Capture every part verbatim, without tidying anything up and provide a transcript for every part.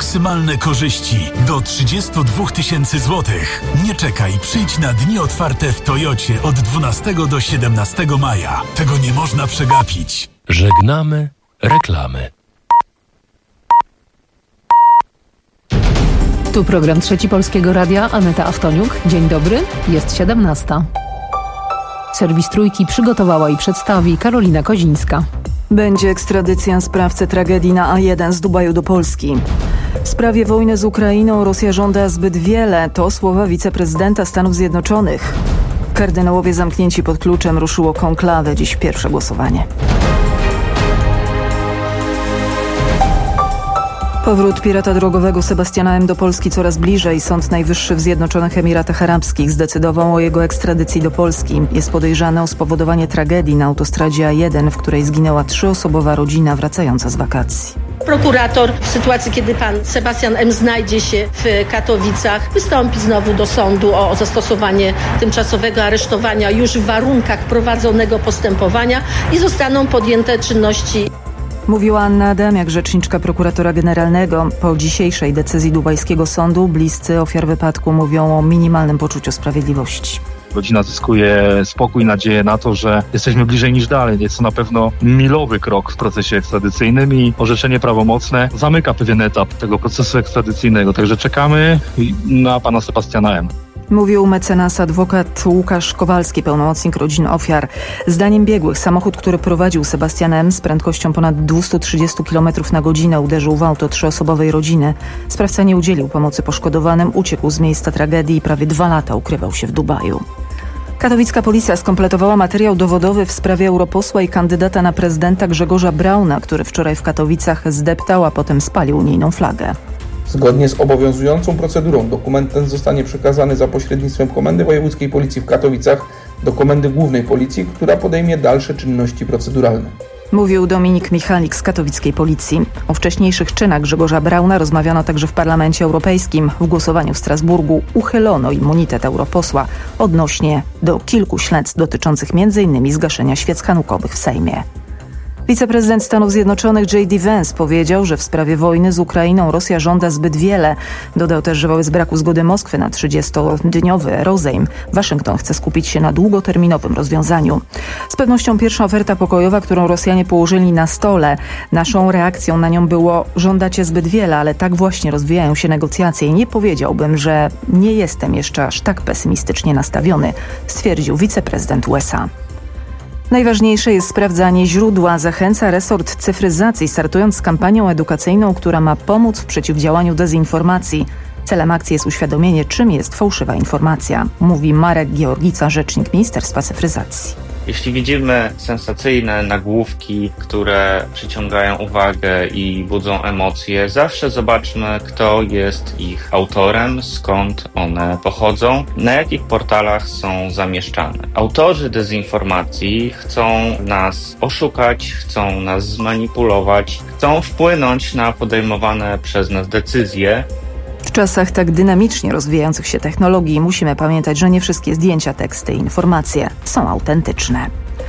maksymalne korzyści do trzydzieści dwa tysięcy złotych. Nie czekaj, przyjdź na dni otwarte w Toyocie od dwunastego do siedemnastego maja. Tego nie można przegapić. Żegnamy reklamy. Tu program Trzeci Polskiego Radia, Aneta Aftoniuk. Dzień dobry, jest siedemnasta. Serwis Trójki przygotowała i przedstawi Karolina Kozińska. Będzie ekstradycja sprawcy tragedii na A jeden z Dubaju do Polski. W sprawie wojny z Ukrainą Rosja żąda zbyt wiele. To słowa wiceprezydenta Stanów Zjednoczonych. Kardynałowie zamknięci pod kluczem, ruszyło konklawę. Dziś pierwsze głosowanie. Powrót pirata drogowego Sebastiana M. do Polski coraz bliżej. Sąd Najwyższy w Zjednoczonych Emiratach Arabskich zdecydował o jego ekstradycji do Polski. Jest podejrzany o spowodowanie tragedii na autostradzie A jeden, w której zginęła trzyosobowa rodzina wracająca z wakacji. Prokurator w sytuacji, kiedy pan Sebastian M. znajdzie się w Katowicach, wystąpi znowu do sądu o zastosowanie tymczasowego aresztowania już w warunkach prowadzonego postępowania i zostaną podjęte czynności. Mówiła Anna Adamiak, rzeczniczka prokuratora generalnego. Po dzisiejszej decyzji dubajskiego sądu bliscy ofiar wypadku mówią o minimalnym poczuciu sprawiedliwości. Rodzina zyskuje spokój, nadzieję na to, że jesteśmy bliżej niż dalej. Jest to na pewno milowy krok w procesie ekstradycyjnym i orzeczenie prawomocne zamyka pewien etap tego procesu ekstradycyjnego. Także czekamy na pana Sebastiana M. Mówił mecenas adwokat Łukasz Kowalski, pełnomocnik rodzin ofiar. Zdaniem biegłych samochód, który prowadził Sebastian M. z prędkością ponad dwieście trzydzieści kilometrów na godzinę uderzył w auto trzyosobowej rodziny. Sprawca nie udzielił pomocy poszkodowanym, uciekł z miejsca tragedii i prawie dwa lata ukrywał się w Dubaju. Katowicka policja skompletowała materiał dowodowy w sprawie europosła i kandydata na prezydenta Grzegorza Brauna, który wczoraj w Katowicach zdeptał, a potem spalił unijną flagę. Zgodnie z obowiązującą procedurą dokument ten zostanie przekazany za pośrednictwem Komendy Wojewódzkiej Policji w Katowicach do Komendy Głównej Policji, która podejmie dalsze czynności proceduralne. Mówił Dominik Michalik z katowickiej policji. O wcześniejszych czynach Grzegorza Brauna rozmawiano także w Parlamencie Europejskim. W głosowaniu w Strasburgu uchylono immunitet europosła odnośnie do kilku śledztw dotyczących między innymi zgaszenia świec hanukowych w Sejmie. Wiceprezydent Stanów Zjednoczonych J D Vance powiedział, że w sprawie wojny z Ukrainą Rosja żąda zbyt wiele. Dodał też, że wobec braku zgody Moskwy na trzydziestodniowy rozejm Waszyngton chce skupić się na długoterminowym rozwiązaniu. Z pewnością pierwsza oferta pokojowa, którą Rosjanie położyli na stole. Naszą reakcją na nią było: żądacie zbyt wiele, ale tak właśnie rozwijają się negocjacje i nie powiedziałbym, że nie jestem jeszcze aż tak pesymistycznie nastawiony, stwierdził wiceprezydent U S A. Najważniejsze jest sprawdzanie źródła. Zachęca resort cyfryzacji, startując z kampanią edukacyjną, która ma pomóc w przeciwdziałaniu dezinformacji. Celem akcji jest uświadomienie, czym jest fałszywa informacja, mówi Marek Georgica, rzecznik Ministerstwa Cyfryzacji. Jeśli widzimy sensacyjne nagłówki, które przyciągają uwagę i budzą emocje, zawsze zobaczmy, kto jest ich autorem, skąd one pochodzą, na jakich portalach są zamieszczane. Autorzy dezinformacji chcą nas oszukać, chcą nas zmanipulować, chcą wpłynąć na podejmowane przez nas decyzje. W czasach tak dynamicznie rozwijających się technologii musimy pamiętać, że nie wszystkie zdjęcia, teksty i informacje są autentyczne.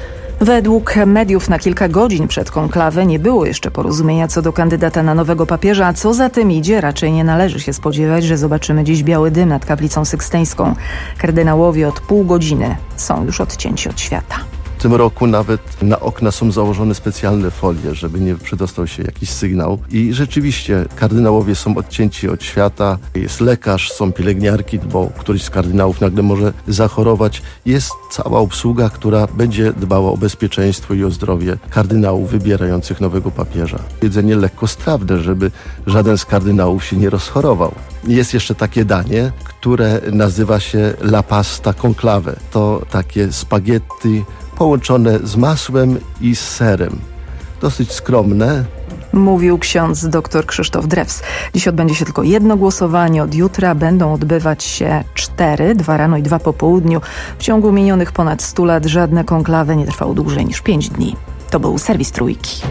Według mediów na kilka godzin przed konklawę nie było jeszcze porozumienia co do kandydata na nowego papieża, a co za tym idzie, raczej nie należy się spodziewać, że zobaczymy dziś biały dym nad kaplicą sykstyńską. Kardynałowie od pół godziny są już odcięci od świata. W tym roku nawet na okna są założone specjalne folie, żeby nie przedostał się jakiś sygnał. I rzeczywiście kardynałowie są odcięci od świata. Jest lekarz, są pielęgniarki, bo któryś z kardynałów nagle może zachorować. Jest cała obsługa, która będzie dbała o bezpieczeństwo i o zdrowie kardynałów wybierających nowego papieża. Jedzenie lekkostrawne, żeby żaden z kardynałów się nie rozchorował. Jest jeszcze takie danie, które nazywa się La Pasta Conclave. To takie spaghetti połączone z masłem i z serem. Dosyć skromne. Mówił ksiądz dr Krzysztof Drews. Dziś odbędzie się tylko jedno głosowanie. Od jutra będą odbywać się cztery, dwa rano i dwa po południu. W ciągu minionych ponad stu lat żadne konklawe nie trwało dłużej niż pięć dni. To był serwis Trójki.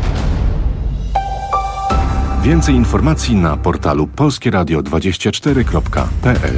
Więcej informacji na portalu polskie radio dwadzieścia cztery kropka p l.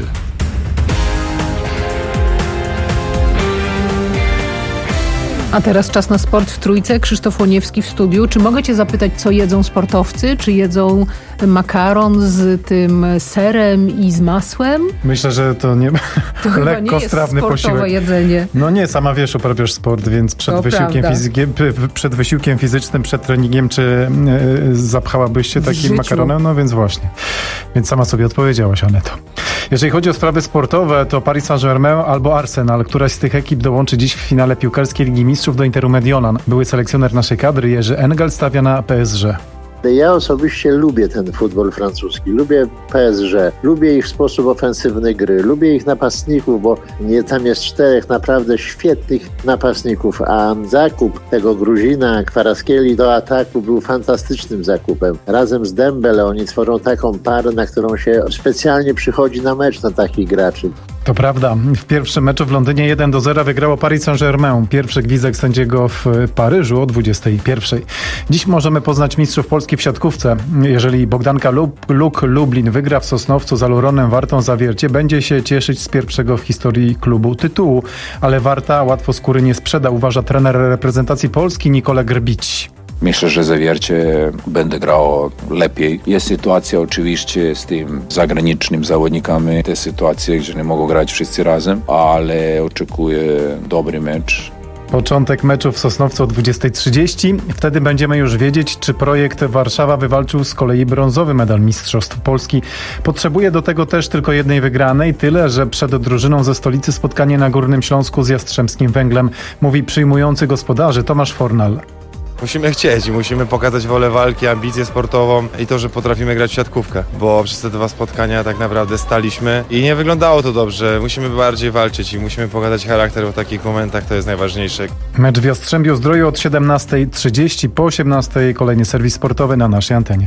A teraz czas na sport w Trójce. Krzysztof Łoniewski w studiu. Czy mogę cię zapytać, co jedzą sportowcy? Czy jedzą makaron z tym serem i z masłem? Myślę, że to nie to lekko nie strawny jest posiłek. Jedzenie. No nie, sama wiesz, uprawiasz sport, więc przed wysiłkiem, fizykiem, przed wysiłkiem fizycznym, przed treningiem, czy yy, zapchałabyś się takim makaronem? No więc właśnie. Więc sama sobie odpowiedziałaś, Aneto. Jeżeli chodzi o sprawy sportowe, to Paris Saint-Germain albo Arsenal. Któraś z tych ekip dołączy dziś w finale piłkarskiej Ligi Mistrzów do Interu Mediolan. Były selekcjoner naszej kadry Jerzy Engel stawia na P S G. Ja osobiście lubię ten futbol francuski, lubię P S G, lubię ich sposób ofensywny gry, lubię ich napastników, bo nie, tam jest czterech naprawdę świetnych napastników, a zakup tego Gruzina Kvaratskhelia do ataku był fantastycznym zakupem. Razem z Dembele oni tworzą taką parę, na którą się specjalnie przychodzi na mecz na takich graczy. To prawda. W pierwszym meczu w Londynie jeden do zera wygrało Paris Saint-Germain. Pierwszy gwizdek sędziego w Paryżu o dwudziestej pierwszej. Dziś możemy poznać mistrzów Polski w siatkówce. Jeżeli Bogdanka Lub, Luk Lublin wygra w Sosnowcu z Aluronem Wartą Zawiercie, będzie się cieszyć z pierwszego w historii klubu tytułu. Ale Warta łatwo skóry nie sprzeda, uważa trener reprezentacji Polski Nikola Grbić. Myślę, że Zawiercie będzie grało lepiej. Jest sytuacja oczywiście z tym zagranicznymi zawodnikami. Te sytuacje, gdzie nie mogą grać wszyscy razem, ale oczekuję dobry mecz. Początek meczu w Sosnowcu o dwudziestej trzydzieści. Wtedy będziemy już wiedzieć, czy projekt Warszawa wywalczył z kolei brązowy medal Mistrzostw Polski. Potrzebuje do tego też tylko jednej wygranej, tyle, że przed drużyną ze stolicy spotkanie na Górnym Śląsku z Jastrzębskim Węglem, mówi przyjmujący gospodarzy Tomasz Fornal. Musimy chcieć i musimy pokazać wolę walki, ambicję sportową i to, że potrafimy grać w siatkówkę, bo przez te dwa spotkania tak naprawdę staliśmy i nie wyglądało to dobrze. Musimy bardziej walczyć i musimy pokazać charakter, bo w takich momentach to jest najważniejsze. Mecz w Jastrzębiu Zdroju od siedemnastej trzydzieści, po osiemnastej kolejny serwis sportowy na naszej antenie.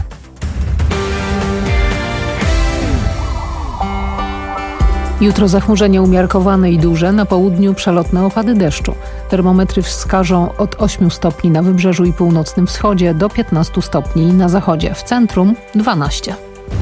Jutro zachmurzenie umiarkowane i duże, na południu przelotne opady deszczu. Termometry wskażą od ośmiu stopni na wybrzeżu i północnym wschodzie do piętnastu stopni na zachodzie, w centrum dwanaście.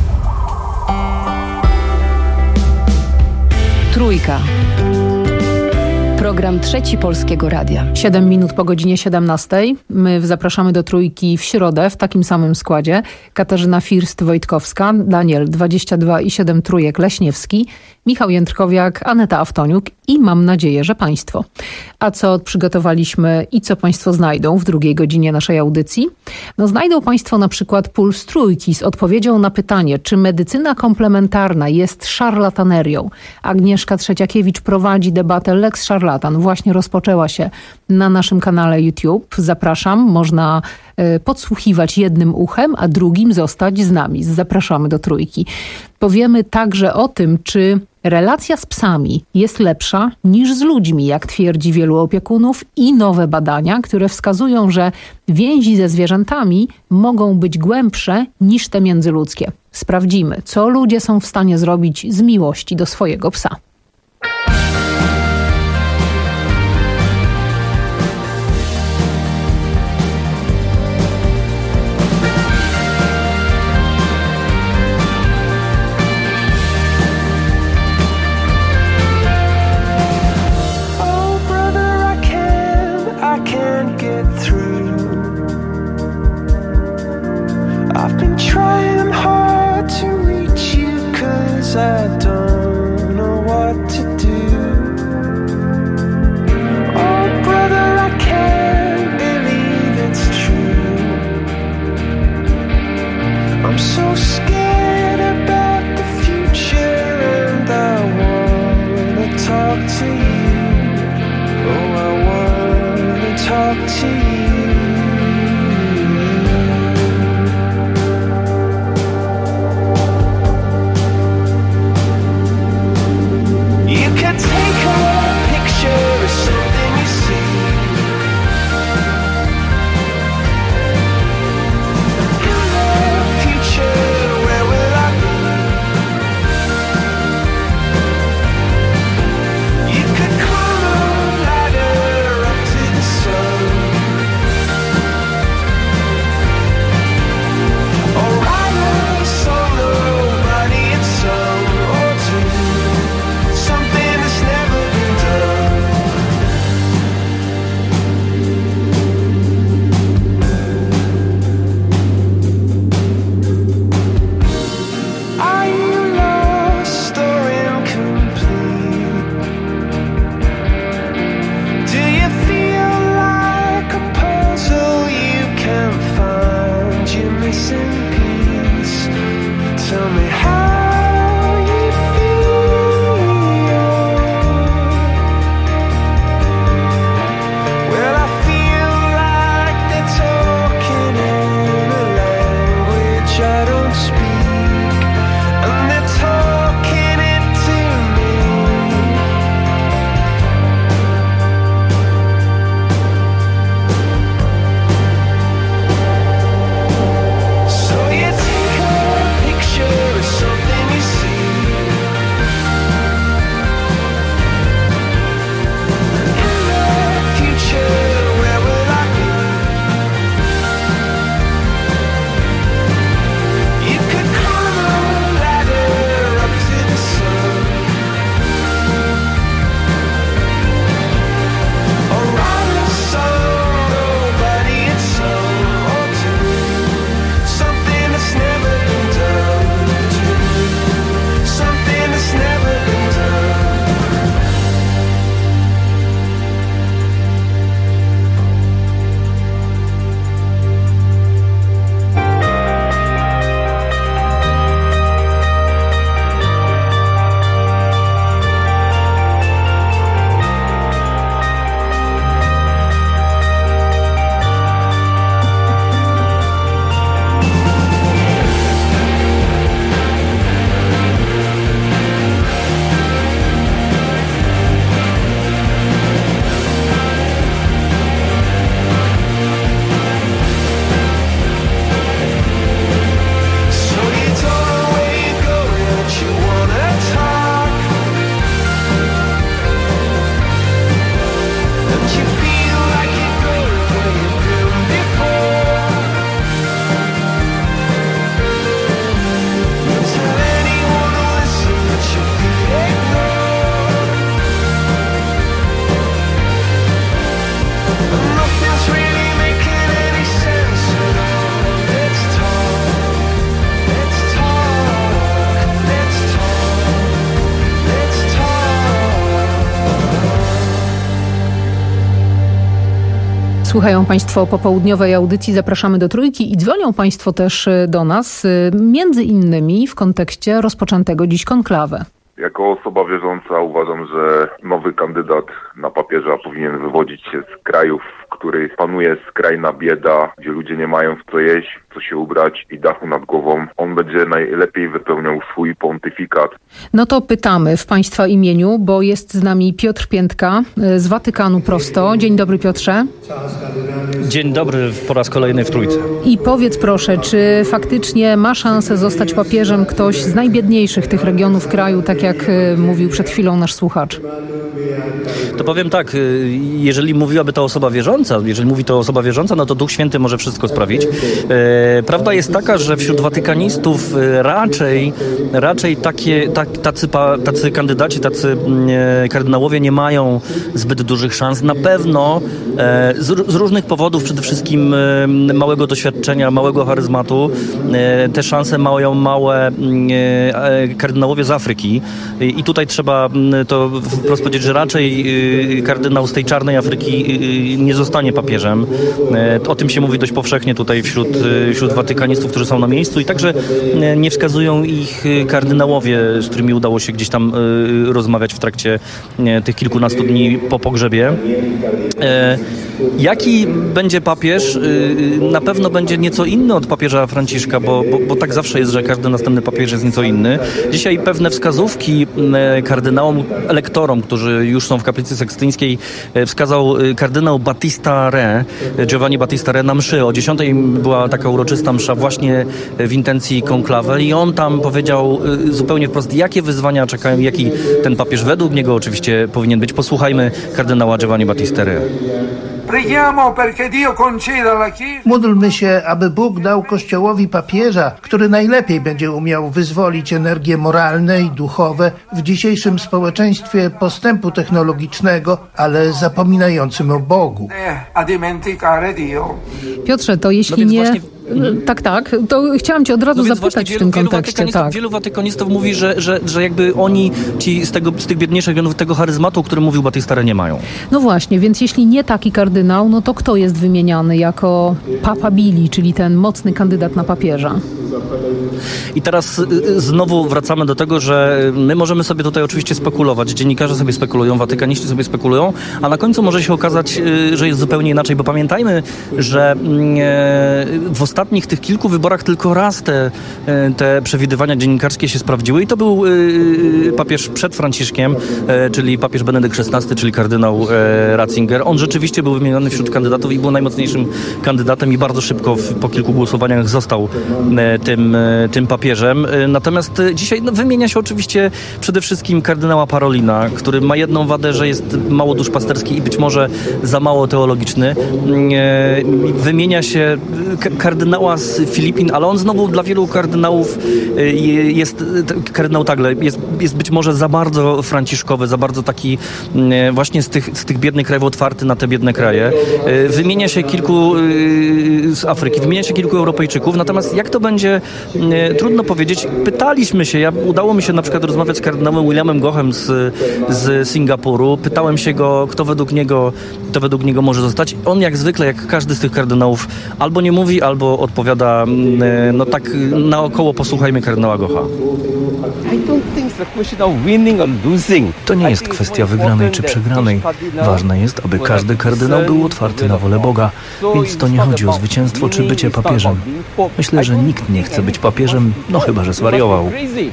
Trójka. Program Trzeci Polskiego Radia. Siedem minut po godzinie siedemnastej. My zapraszamy do Trójki w środę w takim samym składzie. Katarzyna First-Wojtkowska, Daniel dwadzieścia dwa i siedem trójek Leśniewski, Michał Jędrkowiak, Aneta Aftoniuk i mam nadzieję, że Państwo. A co przygotowaliśmy i co Państwo znajdą w drugiej godzinie naszej audycji? No znajdą Państwo na przykład puls Trójki z odpowiedzią na pytanie, czy medycyna komplementarna jest szarlatanerią. Agnieszka Trzeciakiewicz prowadzi debatę Lex Szarlatan. Właśnie rozpoczęła się na naszym kanale YouTube. Zapraszam, można y, podsłuchiwać jednym uchem, a drugim zostać z nami. Zapraszamy do Trójki. Powiemy także o tym, czy relacja z psami jest lepsza niż z ludźmi, jak twierdzi wielu opiekunów, i nowe badania, które wskazują, że więzi ze zwierzętami mogą być głębsze niż te międzyludzkie. Sprawdzimy, co ludzie są w stanie zrobić z miłości do swojego psa. I don't know why. Słuchają Państwo popołudniowej audycji, zapraszamy do Trójki i dzwonią Państwo też do nas, między innymi w kontekście rozpoczętego dziś konklawe. Jako osoba wierząca uważam, że nowy kandydat na papieża powinien wywodzić się z krajów, w których panuje skrajna bieda, gdzie ludzie nie mają w co jeść, co się ubrać i dachu nad głową. On będzie najlepiej wypełniał swój pontyfikat. No to pytamy w Państwa imieniu, bo jest z nami Piotr Piętka z Watykanu prosto. Dzień dobry, Piotrze. Dzień dobry po raz kolejny w Trójce. I powiedz proszę, czy faktycznie ma szansę zostać papieżem ktoś z najbiedniejszych tych regionów kraju, tak jak mówił przed chwilą nasz słuchacz? To powiem tak, jeżeli mówiłaby to osoba wierząca, jeżeli mówi to osoba wierząca, no to Duch Święty może wszystko sprawić. Prawda jest taka, że wśród watykanistów raczej, raczej takie, tak, tacy, tacy kandydaci, tacy kardynałowie nie mają zbyt dużych szans. Na pewno z, z różnych powodów, przede wszystkim małego doświadczenia, małego charyzmatu, te szanse mają małe kardynałowie z Afryki. I tutaj trzeba to wprost powiedzieć, że raczej kardynał z tej czarnej Afryki nie zostanie papieżem. O tym się mówi dość powszechnie tutaj wśród, wśród watykanistów, którzy są na miejscu i także nie wskazują ich kardynałowie, z którymi udało się gdzieś tam rozmawiać w trakcie tych kilkunastu dni po pogrzebie. Jaki będzie papież? Na pewno będzie nieco inny od papieża Franciszka, bo, bo, bo tak zawsze jest, że każdy następny papież jest nieco inny. Dzisiaj pewne wskazówki kardynałom, elektorom, którzy już są w kaplicy sekstyńskiej, wskazał kardynał Battista Re, Giovanni Battista Re na mszy. O dziesiątej była taka uroczysta msza właśnie w intencji konklawy i on tam powiedział zupełnie wprost, jakie wyzwania czekają, jaki ten papież według niego oczywiście powinien być. Posłuchajmy kardynała Giovanni Battista Re. Módlmy się, aby Bóg dał Kościołowi papieża, który najlepiej będzie umiał wyzwolić energie moralne i duchowe w dzisiejszym społeczeństwie postępu technologicznego, ale zapominającym o Bogu. Piotrze, to jeśli no nie... Właśnie... Tak, tak. To chciałam cię od razu no zapytać wielu, w tym wielu kontekście. Tak. Wielu watykanistów mówi, że, że, że jakby oni, ci z, tego, z tych biedniejszych regionów, tego charyzmatu, o którym mówił Battista Re, nie mają. No właśnie, więc jeśli nie taki kardynał, no to kto jest wymieniany jako Papa Billy, czyli ten mocny kandydat na papieża? I teraz znowu wracamy do tego, że my możemy sobie tutaj oczywiście spekulować. Dziennikarze sobie spekulują, watykaniści sobie spekulują, a na końcu może się okazać, że jest zupełnie inaczej, bo pamiętajmy, że w ostatnich tych kilku wyborach tylko raz te, te przewidywania dziennikarskie się sprawdziły i to był papież przed Franciszkiem, czyli papież Benedykt szesnasty, czyli kardynał Ratzinger. On rzeczywiście był wymieniony wśród kandydatów i był najmocniejszym kandydatem i bardzo szybko po kilku głosowaniach został tym, tym papieżem. Natomiast dzisiaj no, wymienia się oczywiście przede wszystkim kardynała Parolina, który ma jedną wadę, że jest mało duszpasterski i być może za mało teologiczny. Wymienia się kardynała z Filipin, ale on znowu dla wielu kardynałów jest, kardynał Tagle, jest, jest być może za bardzo franciszkowy, za bardzo taki właśnie z tych, z tych biednych krajów otwarty na te biedne kraje. Wymienia się kilku z Afryki, wymienia się kilku Europejczyków, natomiast jak to będzie, trudno powiedzieć. Pytaliśmy się, ja, udało mi się na przykład rozmawiać z kardynałem Williamem Gochem z, z Singapuru. Pytałem się go, kto według niego, kto według niego może zostać. On jak zwykle, jak każdy z tych kardynałów, albo nie mówi, albo odpowiada, no tak naokoło. Posłuchajmy kardynała Gocha. To nie jest kwestia wygranej czy przegranej. Ważne jest, aby każdy kardynał był otwarty na wolę Boga, więc to nie chodzi o zwycięstwo czy bycie papieżem. Myślę, że nikt nie chce być papieżem, no chyba że zwariował.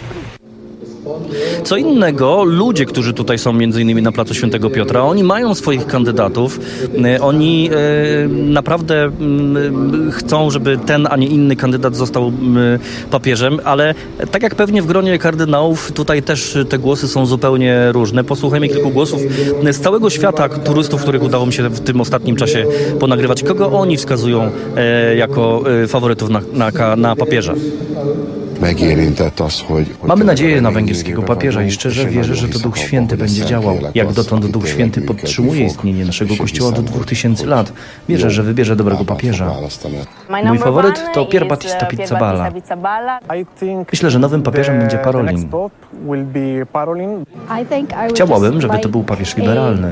Co innego, ludzie, którzy tutaj są między innymi na placu Świętego Piotra, oni mają swoich kandydatów. Oni e, naprawdę m, chcą, żeby ten, a nie inny kandydat został m, papieżem, ale tak jak pewnie w gronie kardynałów, tutaj też te głosy są zupełnie różne. Posłuchajmy kilku głosów z całego świata turystów, których udało mi się w tym ostatnim czasie ponagrywać. Kogo oni wskazują e, jako e, faworytów na, na, na papieża? Mamy nadzieję na węgierskiego papieża i szczerze wierzę, że to Duch Święty będzie działał. Jak dotąd Duch Święty podtrzymuje istnienie naszego Kościoła od dwóch tysięcy lat. Wierzę, że wybierze dobrego papieża. Mój faworyt to Pier Battista Pizzaballa. Myślę, że nowym papieżem będzie Parolin. Chciałabym, żeby to był papież liberalny.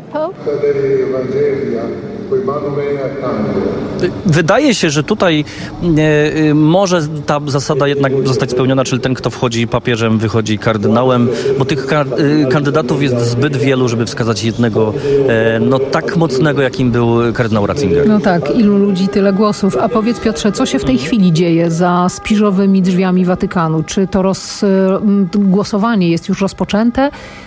Wydaje się, że tutaj e, może ta zasada jednak zostać spełniona, czyli ten, kto wchodzi papieżem, wychodzi kardynałem, bo tych ka- kandydatów jest zbyt wielu, żeby wskazać jednego, e, no tak mocnego, jakim był kardynał Ratzinger. No tak, ilu ludzi, tyle głosów. A powiedz, Piotrze, co się w tej chwili dzieje za spiżowymi drzwiami Watykanu? Czy to roz, głosowanie jest już rozpoczęte?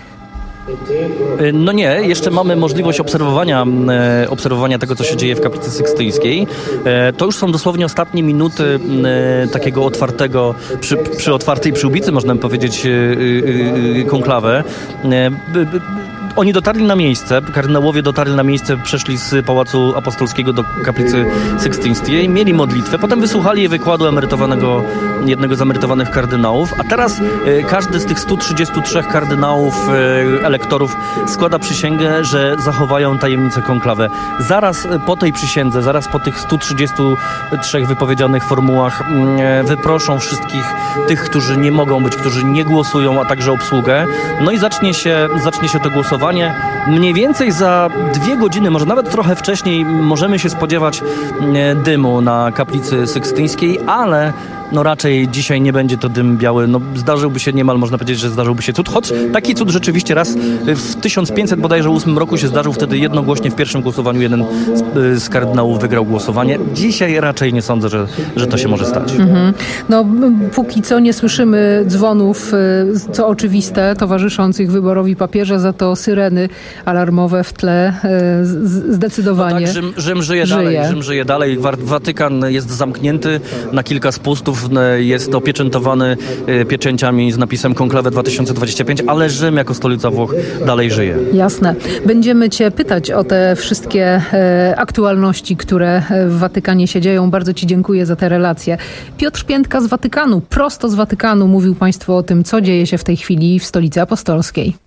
No nie, jeszcze mamy możliwość obserwowania, e, obserwowania tego, co się dzieje w kaplicy sykstyńskiej. E, to już są dosłownie ostatnie minuty e, takiego otwartego, przy, przy otwartej przyłbicy, można by powiedzieć, e, e, konklawę. E, b, b, Oni dotarli na miejsce, kardynałowie dotarli na miejsce, przeszli z Pałacu Apostolskiego do kaplicy sykstyńskiej, mieli modlitwę, potem wysłuchali wykładu emerytowanego, jednego z emerytowanych kardynałów, a teraz e, każdy z tych stu trzydziestu trzech kardynałów, e, elektorów składa przysięgę, że zachowają tajemnicę konklawę. Zaraz po tej przysiędze, zaraz po tych stu trzydziestu trzech wypowiedzianych formułach e, wyproszą wszystkich tych, którzy nie mogą być, którzy nie głosują, a także obsługę. No i zacznie się, zacznie się to głosowanie. Mniej więcej za dwie godziny, może nawet trochę wcześniej, możemy się spodziewać dymu na kaplicy sykstyńskiej, ale no raczej dzisiaj nie będzie to dym biały. No zdarzyłby się niemal, można powiedzieć, że zdarzyłby się cud, choć taki cud rzeczywiście raz w tysiąc pięćset bodajże ósmym roku się zdarzył, wtedy jednogłośnie w pierwszym głosowaniu jeden z, z kardynałów wygrał głosowanie. Dzisiaj raczej nie sądzę, że, że to się może stać. Mhm. No póki co nie słyszymy dzwonów, co oczywiste, towarzyszących wyborowi papieża, za to syreny alarmowe w tle zdecydowanie. No tak, Rzym, Rzym żyje, żyje dalej. Rzym żyje dalej. Watykan jest zamknięty na kilka spustów. Jest opieczętowany pieczęciami z napisem Konklawę dwa tysiące dwadzieścia pięć, ale Rzym jako stolica Włoch dalej żyje. Jasne. Będziemy Cię pytać o te wszystkie e, aktualności, które w Watykanie się dzieją. Bardzo Ci dziękuję za te relacje. Piotr Piętka z Watykanu, prosto z Watykanu mówił Państwu o tym, co dzieje się w tej chwili w Stolicy Apostolskiej.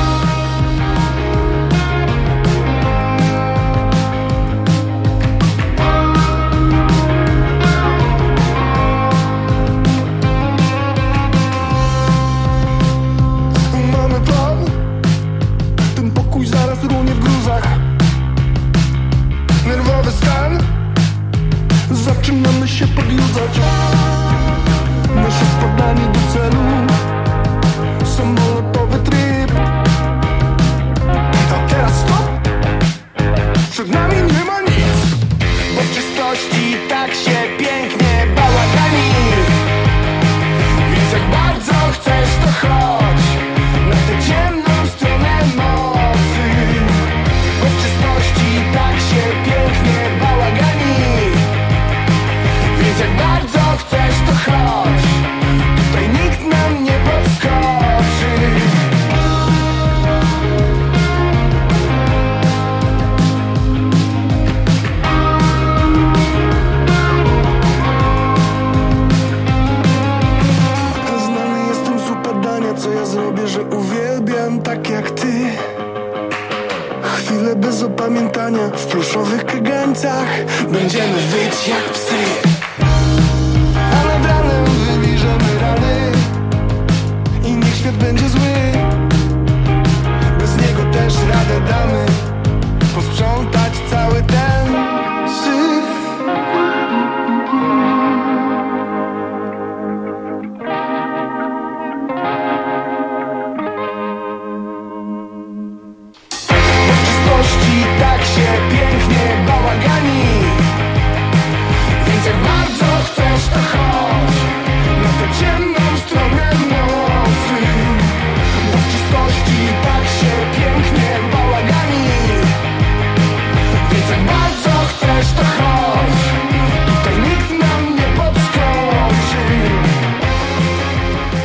Zaczynamy się podjudzać. Nasze składanie do celu, samolotowy tryb. A teraz stop. Przed nami nie ma nic. Bo czystości tak się pięknie bałagani. Więc jak bardzo chcesz, to chodź na tę ciemną stronę mocy. Bo czystości tak się pięknie bałagani. Więc jak bardzo chcesz, to chodź. Tutaj nikt nam nie podskoczy. Znany jestem z upadania, co ja zrobię, że uwielbiam tak jak ty. Chwile bez opamiętania w pluszowych kagańcach. Będziemy wyć jak psy. A nad ranem wywierzemy rany i niech świat będzie zły. Bez niego też radę damy posprzątać cały ten syf. Bo w czystości tak się pięknie bałagani. Więc jak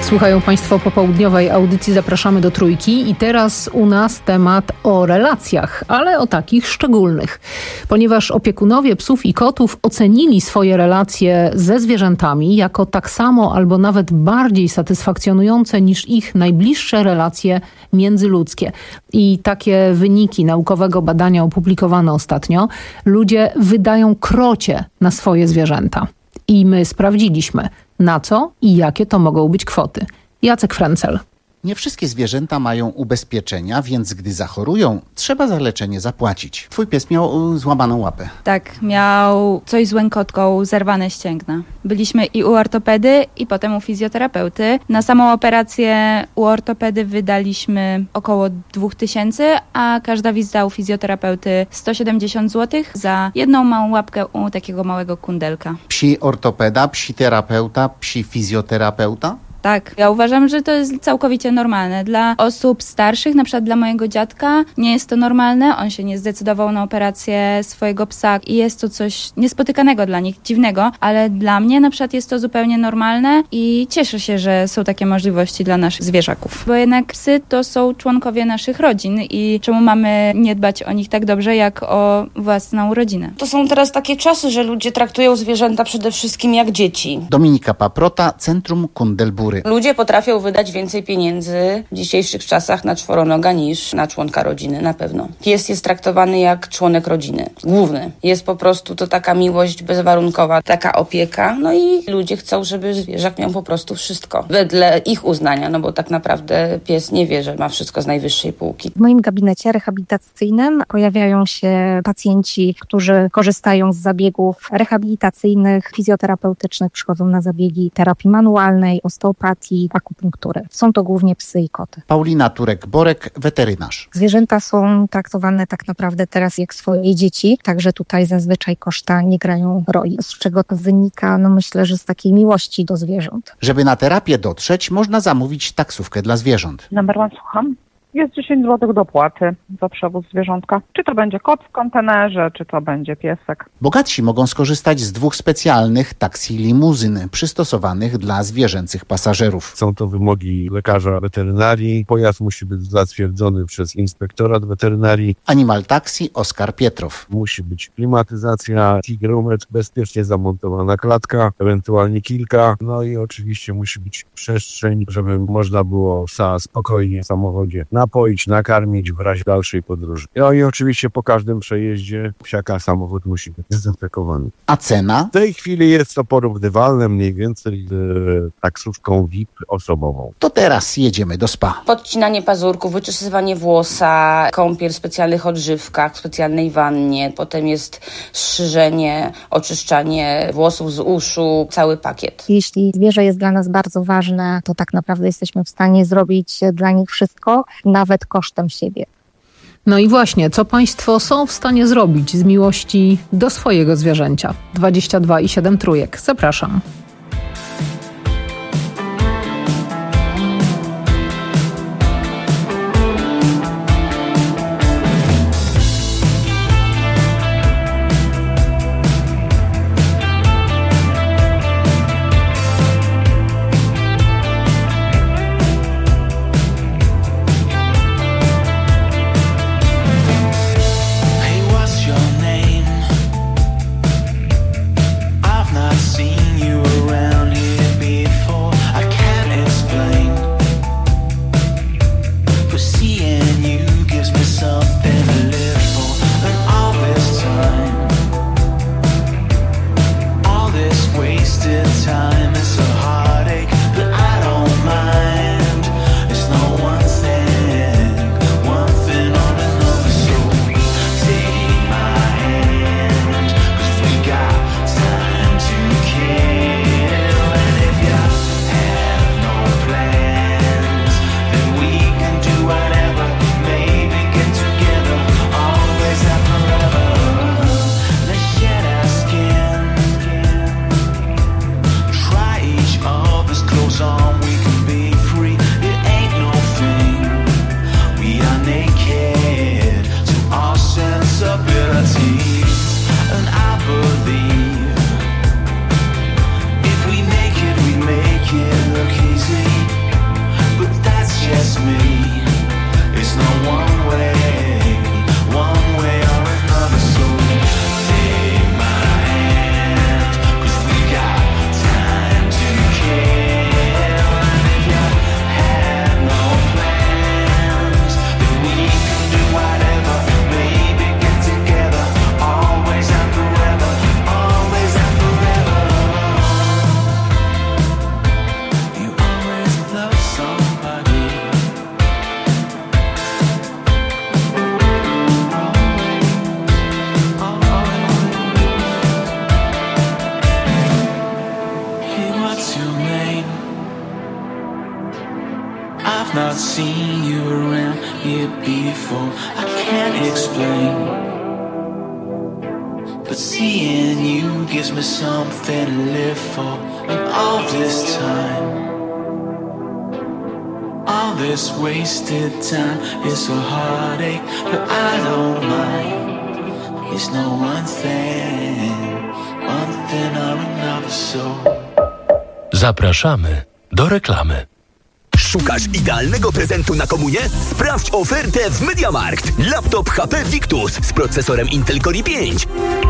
Słuchają Państwo popołudniowej audycji Zapraszamy do Trójki i teraz u nas temat o relacjach, ale o takich szczególnych. Ponieważ opiekunowie psów i kotów ocenili swoje relacje ze zwierzętami jako tak samo albo nawet bardziej satysfakcjonujące niż ich najbliższe relacje międzyludzkie. I takie wyniki naukowego badania opublikowane ostatnio. Ludzie wydają krocie na swoje zwierzęta. I my sprawdziliśmy, na co i jakie to mogą być kwoty. Jacek Frencel. Nie wszystkie zwierzęta mają ubezpieczenia, więc gdy zachorują, trzeba za leczenie zapłacić. Twój pies miał złamaną łapę. Tak, miał coś z łękotką, zerwane ścięgna. Byliśmy i u ortopedy, i potem u fizjoterapeuty. Na samą operację u ortopedy wydaliśmy około dwóch tysięcy, a każda wizyta u fizjoterapeuty sto siedemdziesiąt złotych za jedną małą łapkę u takiego małego kundelka. Psi ortopeda, psi terapeuta, psi fizjoterapeuta? Tak, ja uważam, że to jest całkowicie normalne. Dla osób starszych, na przykład dla mojego dziadka, nie jest to normalne. On się nie zdecydował na operację swojego psa i jest to coś niespotykanego dla nich, dziwnego, ale dla mnie na przykład jest to zupełnie normalne i cieszę się, że są takie możliwości dla naszych zwierzaków. Bo jednak psy to są członkowie naszych rodzin i czemu mamy nie dbać o nich tak dobrze, jak o własną rodzinę? To są teraz takie czasy, że ludzie traktują zwierzęta przede wszystkim jak dzieci. Dominika Paprota, Centrum Kundelbury. Ludzie potrafią wydać więcej pieniędzy w dzisiejszych czasach na czworonoga niż na członka rodziny, na pewno. Pies jest traktowany jak członek rodziny, główny. Jest po prostu to taka miłość bezwarunkowa, taka opieka. No i ludzie chcą, żeby zwierzak miał po prostu wszystko. Wedle ich uznania, no bo tak naprawdę pies nie wie, że ma wszystko z najwyższej półki. W moim gabinecie rehabilitacyjnym pojawiają się pacjenci, którzy korzystają z zabiegów rehabilitacyjnych, fizjoterapeutycznych, przychodzą na zabiegi terapii manualnej, osteopatii, akupunktury. Są to głównie psy i koty. Paulina Turek-Borek, weterynarz. Zwierzęta są traktowane tak naprawdę teraz jak swoje dzieci, także tutaj zazwyczaj koszta nie grają roli. Z czego to wynika? No myślę, że z takiej miłości do zwierząt. Żeby na terapię dotrzeć, można zamówić taksówkę dla zwierząt. Numer one, słucham. Jest dziesięć złotych dopłaty za przewóz zwierzątka. Czy to będzie kot w kontenerze, czy to będzie piesek. Bogatsi mogą skorzystać z dwóch specjalnych taksi limuzyn przystosowanych dla zwierzęcych pasażerów. Są to wymogi lekarza weterynarii. Pojazd musi być zatwierdzony przez inspektorat weterynarii. Animal Taxi Oskar Pietrow. Musi być klimatyzacja, tigrometr, bezpiecznie zamontowana klatka, ewentualnie kilka. No i oczywiście musi być przestrzeń, żeby można było psa spokojnie w samochodzie napoić, nakarmić w razie dalszej podróży. No i oczywiście po każdym przejeździe psiaka samochód musi być zdezynfekowany. A cena? W tej chwili jest to porównywalne mniej więcej z taksówką V I P osobową. To teraz jedziemy do spa. Podcinanie pazurków, wyczesywanie włosa, kąpiel w specjalnych odżywkach, w specjalnej wannie. Potem jest strzyżenie, oczyszczanie włosów z uszu, cały pakiet. Jeśli zwierzę jest dla nas bardzo ważne, to tak naprawdę jesteśmy w stanie zrobić dla nich wszystko, nawet kosztem siebie. No i właśnie, co Państwo są w stanie zrobić z miłości do swojego zwierzęcia? dwadzieścia dwa i siedem trójek. Zapraszam. I've not seen you around. I've not seen you around here before. I can't explain, but seeing you gives me something to live for. And all this time, all this wasted time is a heartache, but I don't mind. It's no one thing, one thing or another, so. Zapraszamy do reklamy. Szukasz idealnego prezentu na komunię? Sprawdź ofertę w MediaMarkt. Laptop H P Victus z procesorem Intel Core i pięć.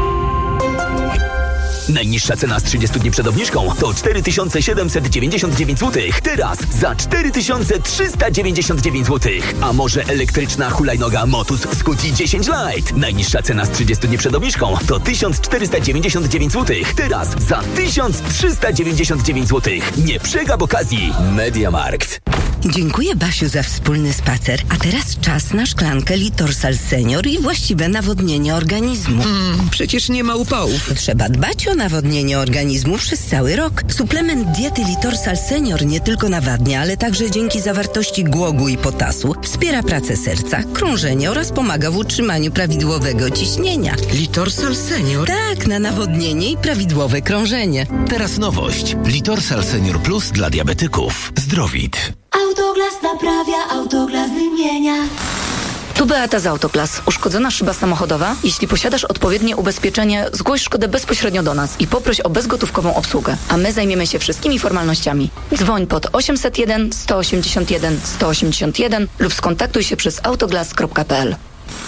Najniższa cena z trzydziestu dni przed obniżką to cztery tysiące siedemset dziewięćdziesiąt dziewięć złotych. Teraz za cztery tysiące trzysta dziewięćdziesiąt dziewięć złotych. A może elektryczna hulajnoga Motus Scuti dziesięć Lite. Najniższa cena z trzydziestu dni przed obniżką to tysiąc czterysta dziewięćdziesiąt dziewięć złotych. Teraz za tysiąc trzysta dziewięćdziesiąt dziewięć złotych. Nie przegap okazji. MediaMarkt. Dziękuję, Basiu, za wspólny spacer. A teraz czas na szklankę Litorsal Senior i właściwe nawodnienie organizmu. Mm, przecież nie ma upałów. Trzeba dbać o nawodnienie organizmu przez cały rok. Suplement diety Litorsal Senior nie tylko nawadnia, ale także dzięki zawartości głogu i potasu wspiera pracę serca, krążenie oraz pomaga w utrzymaniu prawidłowego ciśnienia. Litorsal Senior? Tak, na nawodnienie i prawidłowe krążenie. Teraz nowość. Litorsal Senior Plus dla diabetyków. Zdrowit. Autoglas naprawia, Autoglas wymienia. Tu Beata z Autoglas. Uszkodzona szyba samochodowa? Jeśli posiadasz odpowiednie ubezpieczenie, zgłoś szkodę bezpośrednio do nas i poproś o bezgotówkową obsługę, a my zajmiemy się wszystkimi formalnościami. Dzwoń pod osiemset jeden sto osiemdziesiąt jeden sto osiemdziesiąt jeden lub skontaktuj się przez autoglas kropka p l.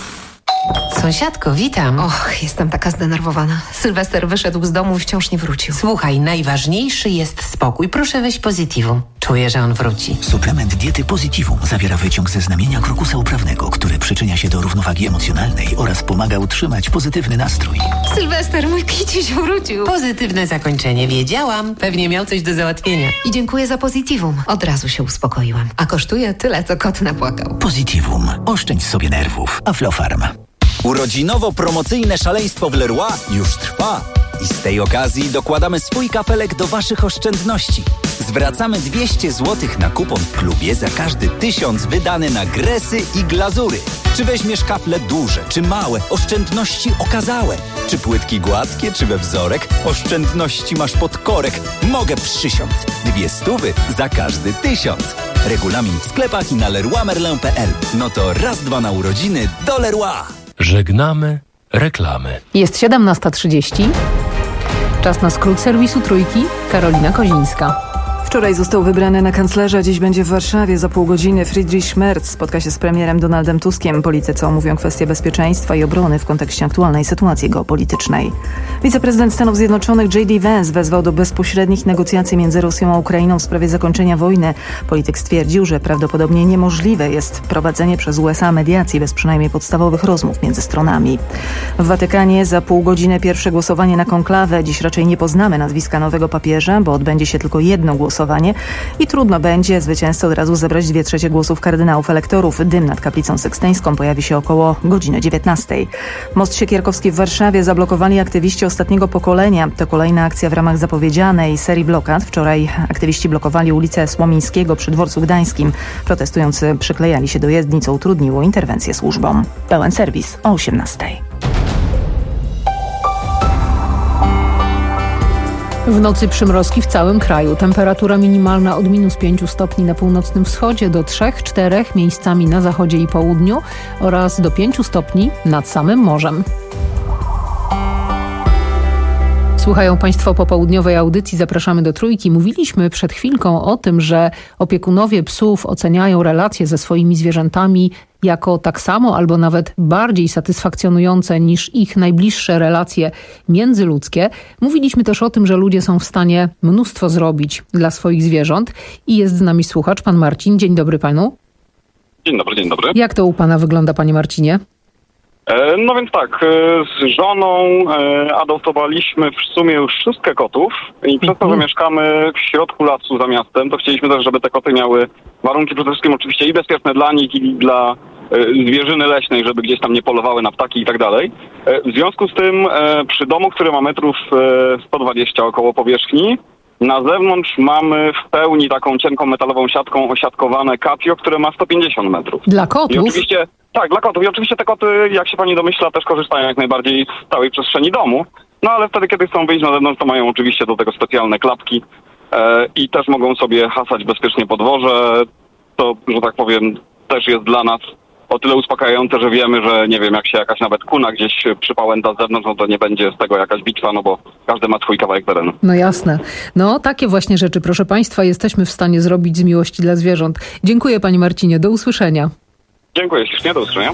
Sąsiadko, witam. Och, jestem taka zdenerwowana. Sylwester wyszedł z domu i wciąż nie wrócił. Słuchaj, najważniejszy jest spokój. Proszę weź Positivum. Czuję, że on wróci. Suplement diety Positivum zawiera wyciąg ze znamienia krokusa uprawnego, który przyczynia się do równowagi emocjonalnej oraz pomaga utrzymać pozytywny nastrój. Sylwester, mój kiciuś wrócił. Pozytywne zakończenie, wiedziałam. Pewnie miał coś do załatwienia. I dziękuję za Positivum. Od razu się uspokoiłam. A kosztuje tyle, co kot napłakał. Positivum. Oszczędź sobie nerwów. Aflofarm. Urodzinowo-promocyjne szaleństwo w Leroy już trwa. I z tej okazji dokładamy swój kafelek do Waszych oszczędności. Zwracamy dwieście złotych na kupon w klubie za każdy tysiąc wydany na gresy i glazury. Czy weźmiesz kafle duże, czy małe, oszczędności okazałe. Czy płytki gładkie, czy we wzorek, oszczędności masz pod korek. Mogę przysiąc. Dwie stówy za każdy tysiąc. Regulamin w sklepach i na leroy merlin kropka p l. No to raz, dwa na urodziny do Leroy. Żegnamy reklamy. Jest siedemnasta trzydzieści. Czas na skrót serwisu Trójki. Karolina Kozińska. Wczoraj został wybrany na kanclerza, dziś będzie w Warszawie. Za pół godziny Friedrich Merz spotka się z premierem Donaldem Tuskiem. Politycy omówią kwestie bezpieczeństwa i obrony w kontekście aktualnej sytuacji geopolitycznej. Wiceprezydent Stanów Zjednoczonych J D Vance wezwał do bezpośrednich negocjacji między Rosją a Ukrainą w sprawie zakończenia wojny. Polityk stwierdził, że prawdopodobnie niemożliwe jest prowadzenie przez U S A mediacji bez przynajmniej podstawowych rozmów między stronami. W Watykanie za pół godziny pierwsze głosowanie na konklawę. Dziś raczej nie poznamy nazwiska nowego papieża, bo odbędzie się tylko jedno głosowanie. I trudno będzie zwycięzcy od razu zebrać dwie trzecie głosów kardynałów elektorów. Dym nad kaplicą sykstyńską pojawi się około godziny dziewiętnastej. Most Siekierkowski w Warszawie zablokowali aktywiści ostatniego pokolenia. To kolejna akcja w ramach zapowiedzianej serii blokad. Wczoraj aktywiści blokowali ulicę Słomińskiego przy dworcu gdańskim. Protestujący przyklejali się do jezdni, co utrudniło interwencję służbom. Pełen serwis o osiemnastej. W nocy przymrozki w całym kraju. Temperatura minimalna od minus pięciu stopni na północnym wschodzie do trzech czterech miejscami na zachodzie i południu oraz do pięciu stopni nad samym morzem. Słuchają Państwo popołudniowej audycji Zapraszamy do Trójki. Mówiliśmy przed chwilką o tym, że opiekunowie psów oceniają relacje ze swoimi zwierzętami jako tak samo albo nawet bardziej satysfakcjonujące niż ich najbliższe relacje międzyludzkie. Mówiliśmy też o tym, że ludzie są w stanie mnóstwo zrobić dla swoich zwierząt. I jest z nami słuchacz, pan Marcin. Dzień dobry panu. Dzień dobry, dzień dobry. Jak to u pana wygląda, panie Marcinie? No więc tak, z żoną adoptowaliśmy w sumie już szóstkę kotów i przez to, że mieszkamy w środku lasu za miastem, to chcieliśmy też, żeby te koty miały warunki przede wszystkim oczywiście i bezpieczne dla nich, i dla zwierzyny leśnej, żeby gdzieś tam nie polowały na ptaki i tak dalej. W związku z tym przy domu, który ma metrów sto dwadzieścia około powierzchni, Na zewnątrz mamy w pełni taką cienką metalową siatką osiatkowane capio, które ma sto pięćdziesiąt metrów. Dla kotów? I oczywiście, tak, dla kotów. I oczywiście te koty, jak się pani domyśla, też korzystają jak najbardziej z całej przestrzeni domu. No ale wtedy, kiedy chcą wyjść na zewnątrz, to mają oczywiście do tego specjalne klapki e, i też mogą sobie hasać bezpiecznie po dworze. To, że tak powiem, też jest dla nas o tyle uspokajające, że wiemy, że nie wiem, jak się jakaś nawet kuna gdzieś przypałęta z zewnątrz, no to nie będzie z tego jakaś bitwa, no bo każdy ma swój kawałek terenu. No jasne. No takie właśnie rzeczy, proszę Państwa, jesteśmy w stanie zrobić z miłości dla zwierząt. Dziękuję Panie Marcinie, do usłyszenia. Dziękuję ślicznie, do usłyszenia.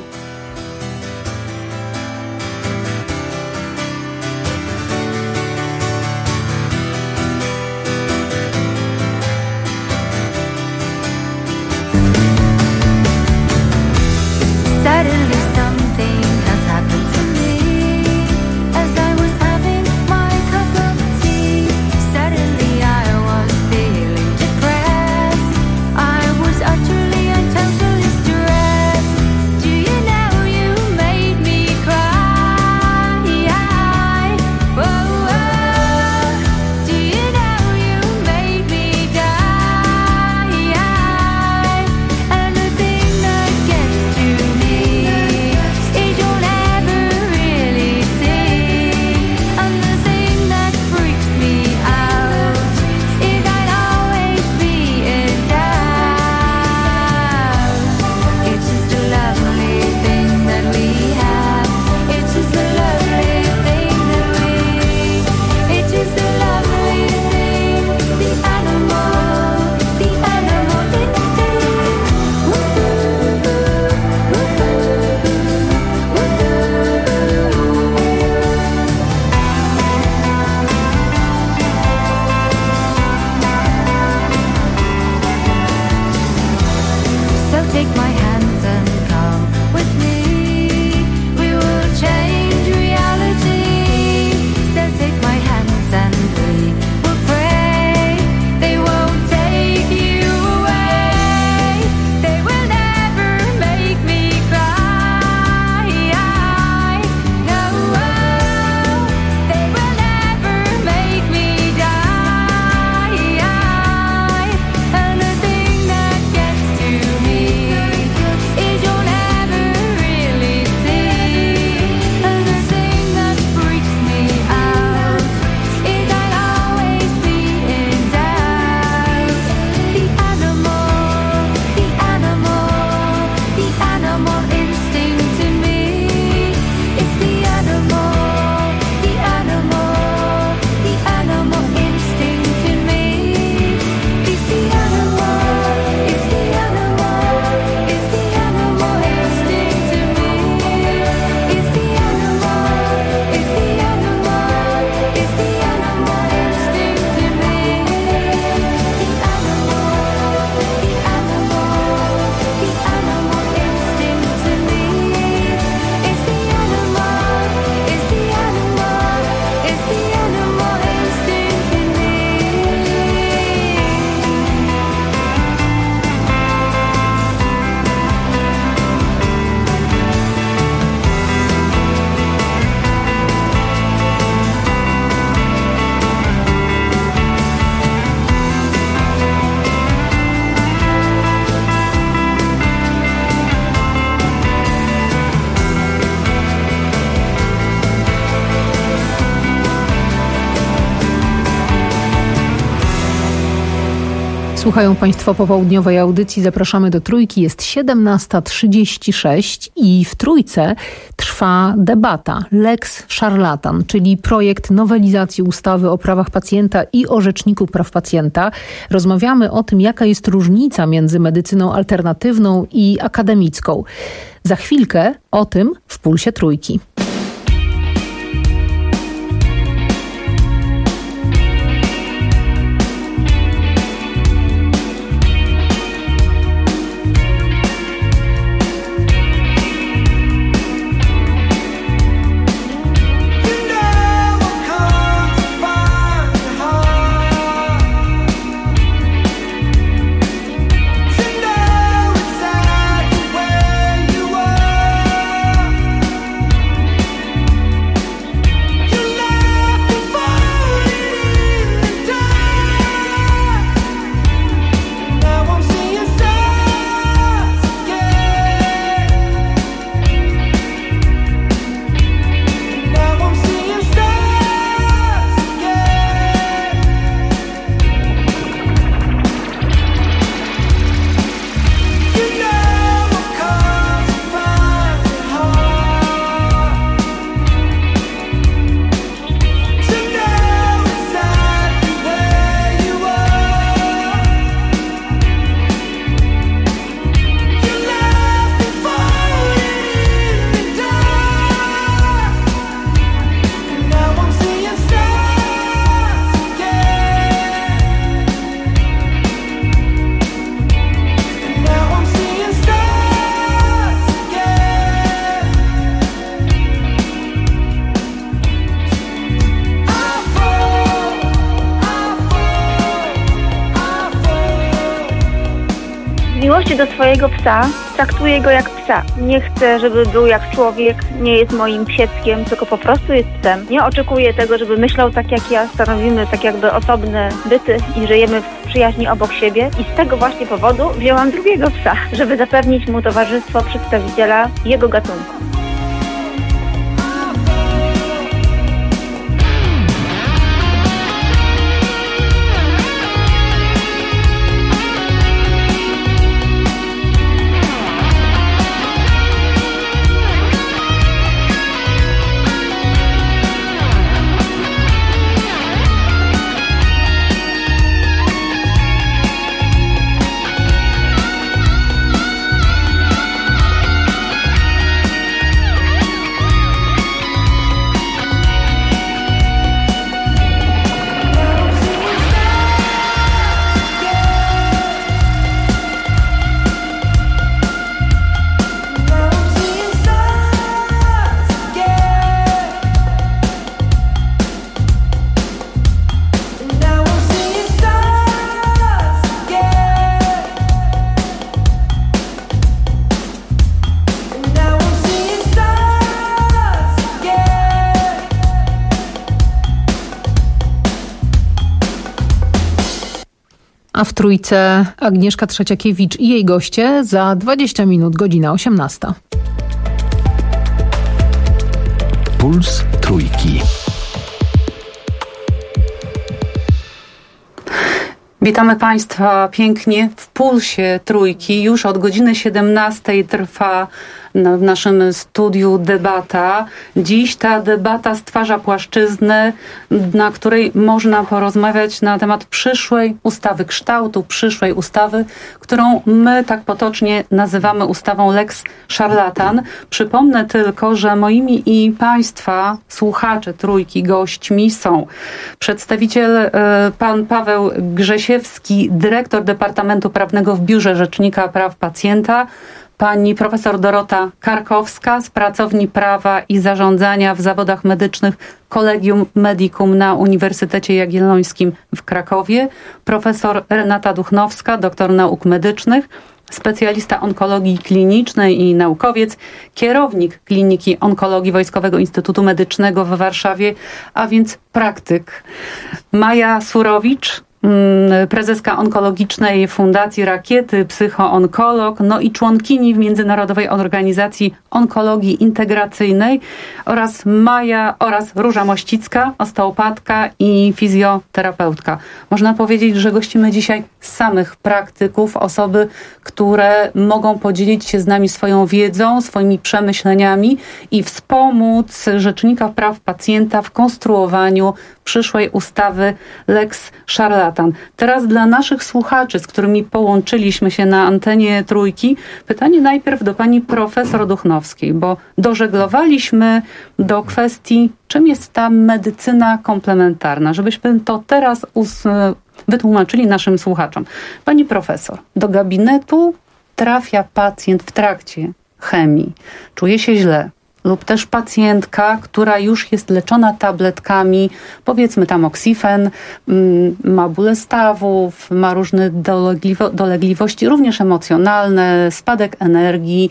Słuchają Państwo popołudniowej audycji. Zapraszamy do Trójki. Jest siedemnasta trzydzieści sześć i w Trójce trwa debata Lex Szarlatan, czyli projekt nowelizacji ustawy o prawach pacjenta i o Rzeczniku Praw Pacjenta. Rozmawiamy o tym, jaka jest różnica między medycyną alternatywną i akademicką. Za chwilkę o tym w Pulsie Trójki. Where you were miłości do swojego psa traktuję go jak psa. Nie chcę, żeby był jak człowiek, nie jest moim psieckiem, tylko po prostu jest psem. Nie oczekuję tego, żeby myślał tak jak ja, stanowimy tak jakby osobne byty i żyjemy w przyjaźni obok siebie. I z tego właśnie powodu wzięłam drugiego psa, żeby zapewnić mu towarzystwo przedstawiciela jego gatunku. A w trójce Agnieszka Trzeciakiewicz i jej goście za dwadzieścia minut, godzina osiemnasta. Puls Trójki. Witamy Państwa pięknie w Pulsie Trójki. Już od godziny siedemnastej trwa w naszym studiu debata. Dziś ta debata stwarza płaszczyznę, na której można porozmawiać na temat przyszłej ustawy, kształtu przyszłej ustawy, którą my tak potocznie nazywamy ustawą Lex Szarlatan. Przypomnę tylko, że moimi i Państwa słuchacze Trójki gośćmi są przedstawiciel pan Paweł Grzesiewski, dyrektor Departamentu Prawnego w Biurze Rzecznika Praw Pacjenta, pani profesor Dorota Karkowska z Pracowni Prawa i Zarządzania w Zawodach Medycznych Collegium Medicum na Uniwersytecie Jagiellońskim w Krakowie, profesor Renata Duchnowska, doktor nauk medycznych, specjalista onkologii klinicznej i naukowiec, kierownik Kliniki Onkologii Wojskowego Instytutu Medycznego w Warszawie, a więc praktyk. Maja Surowicz, prezeska Onkologicznej Fundacji Rakiety, psychoonkolog, no i członkini w Międzynarodowej Organizacji Onkologii Integracyjnej oraz Maja oraz Róża Mościcka, osteopatka i fizjoterapeutka. Można powiedzieć, że gościmy dzisiaj samych praktyków, osoby, które mogą podzielić się z nami swoją wiedzą, swoimi przemyśleniami i wspomóc Rzecznika Praw Pacjenta w konstruowaniu przyszłej ustawy Lex Szarlatan. Teraz dla naszych słuchaczy, z którymi połączyliśmy się na antenie Trójki, pytanie najpierw do pani profesor Duchnowskiej, bo dożeglowaliśmy do kwestii, czym jest ta medycyna komplementarna, żebyśmy to teraz us- wytłumaczyli naszym słuchaczom. Pani profesor, do gabinetu trafia pacjent w trakcie chemii, czuje się źle, lub też pacjentka, która już jest leczona tabletkami, powiedzmy tamoxifen, ma bóle stawów, ma różne dolegliwo- dolegliwości, również emocjonalne, spadek energii.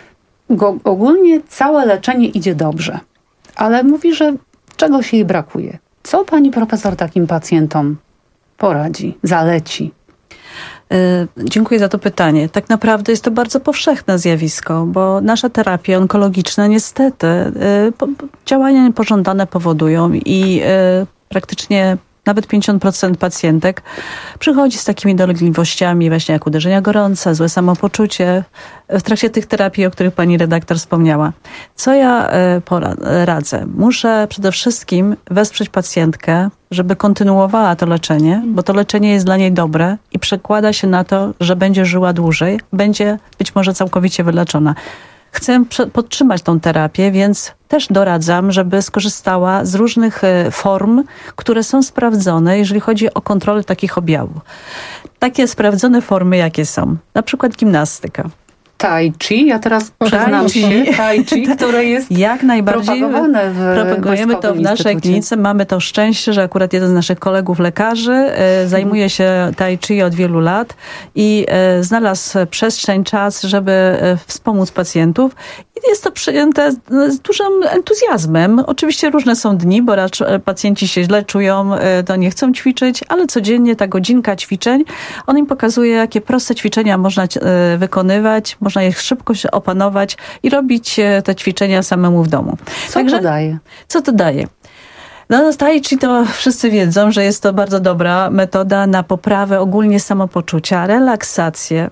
Go, ogólnie całe leczenie idzie dobrze, ale mówi, że czegoś jej brakuje. Co pani profesor takim pacjentom poradzi, zaleci? Dziękuję za to pytanie. Tak naprawdę jest to bardzo powszechne zjawisko, bo nasza terapia onkologiczna niestety działania niepożądane powodują i praktycznie nawet pięćdziesiąt procent pacjentek przychodzi z takimi dolegliwościami właśnie jak uderzenia gorące, złe samopoczucie w trakcie tych terapii, o których pani redaktor wspomniała. Co ja poradzę? Muszę przede wszystkim wesprzeć pacjentkę, żeby kontynuowała to leczenie, bo to leczenie jest dla niej dobre i przekłada się na to, że będzie żyła dłużej, będzie być może całkowicie wyleczona. Chcę podtrzymać tą terapię, więc też doradzam, żeby skorzystała z różnych form, które są sprawdzone, jeżeli chodzi o kontrolę takich objawów. Takie sprawdzone formy, jakie są? Na przykład gimnastyka. Tai chi. Ja teraz przyznam się, tai chi, które jest jak najbardziej propagowane w propagujemy to w naszej instytucie. klinice. Mamy to szczęście, że akurat jeden z naszych kolegów lekarzy e, zajmuje się tai chi od wielu lat i e, znalazł przestrzeń, czas, żeby e, wspomóc pacjentów. I jest to przyjęte z, z dużym entuzjazmem. Oczywiście różne są dni, bo raczej pacjenci się źle czują, e, to nie chcą ćwiczyć, ale codziennie ta godzinka ćwiczeń, on im pokazuje, jakie proste ćwiczenia można e, wykonywać, można je szybko się opanować i robić te ćwiczenia samemu w domu. Co Także, to daje? Co to daje? No, tai chi to wszyscy wiedzą, że jest to bardzo dobra metoda na poprawę ogólnie samopoczucia, relaksację,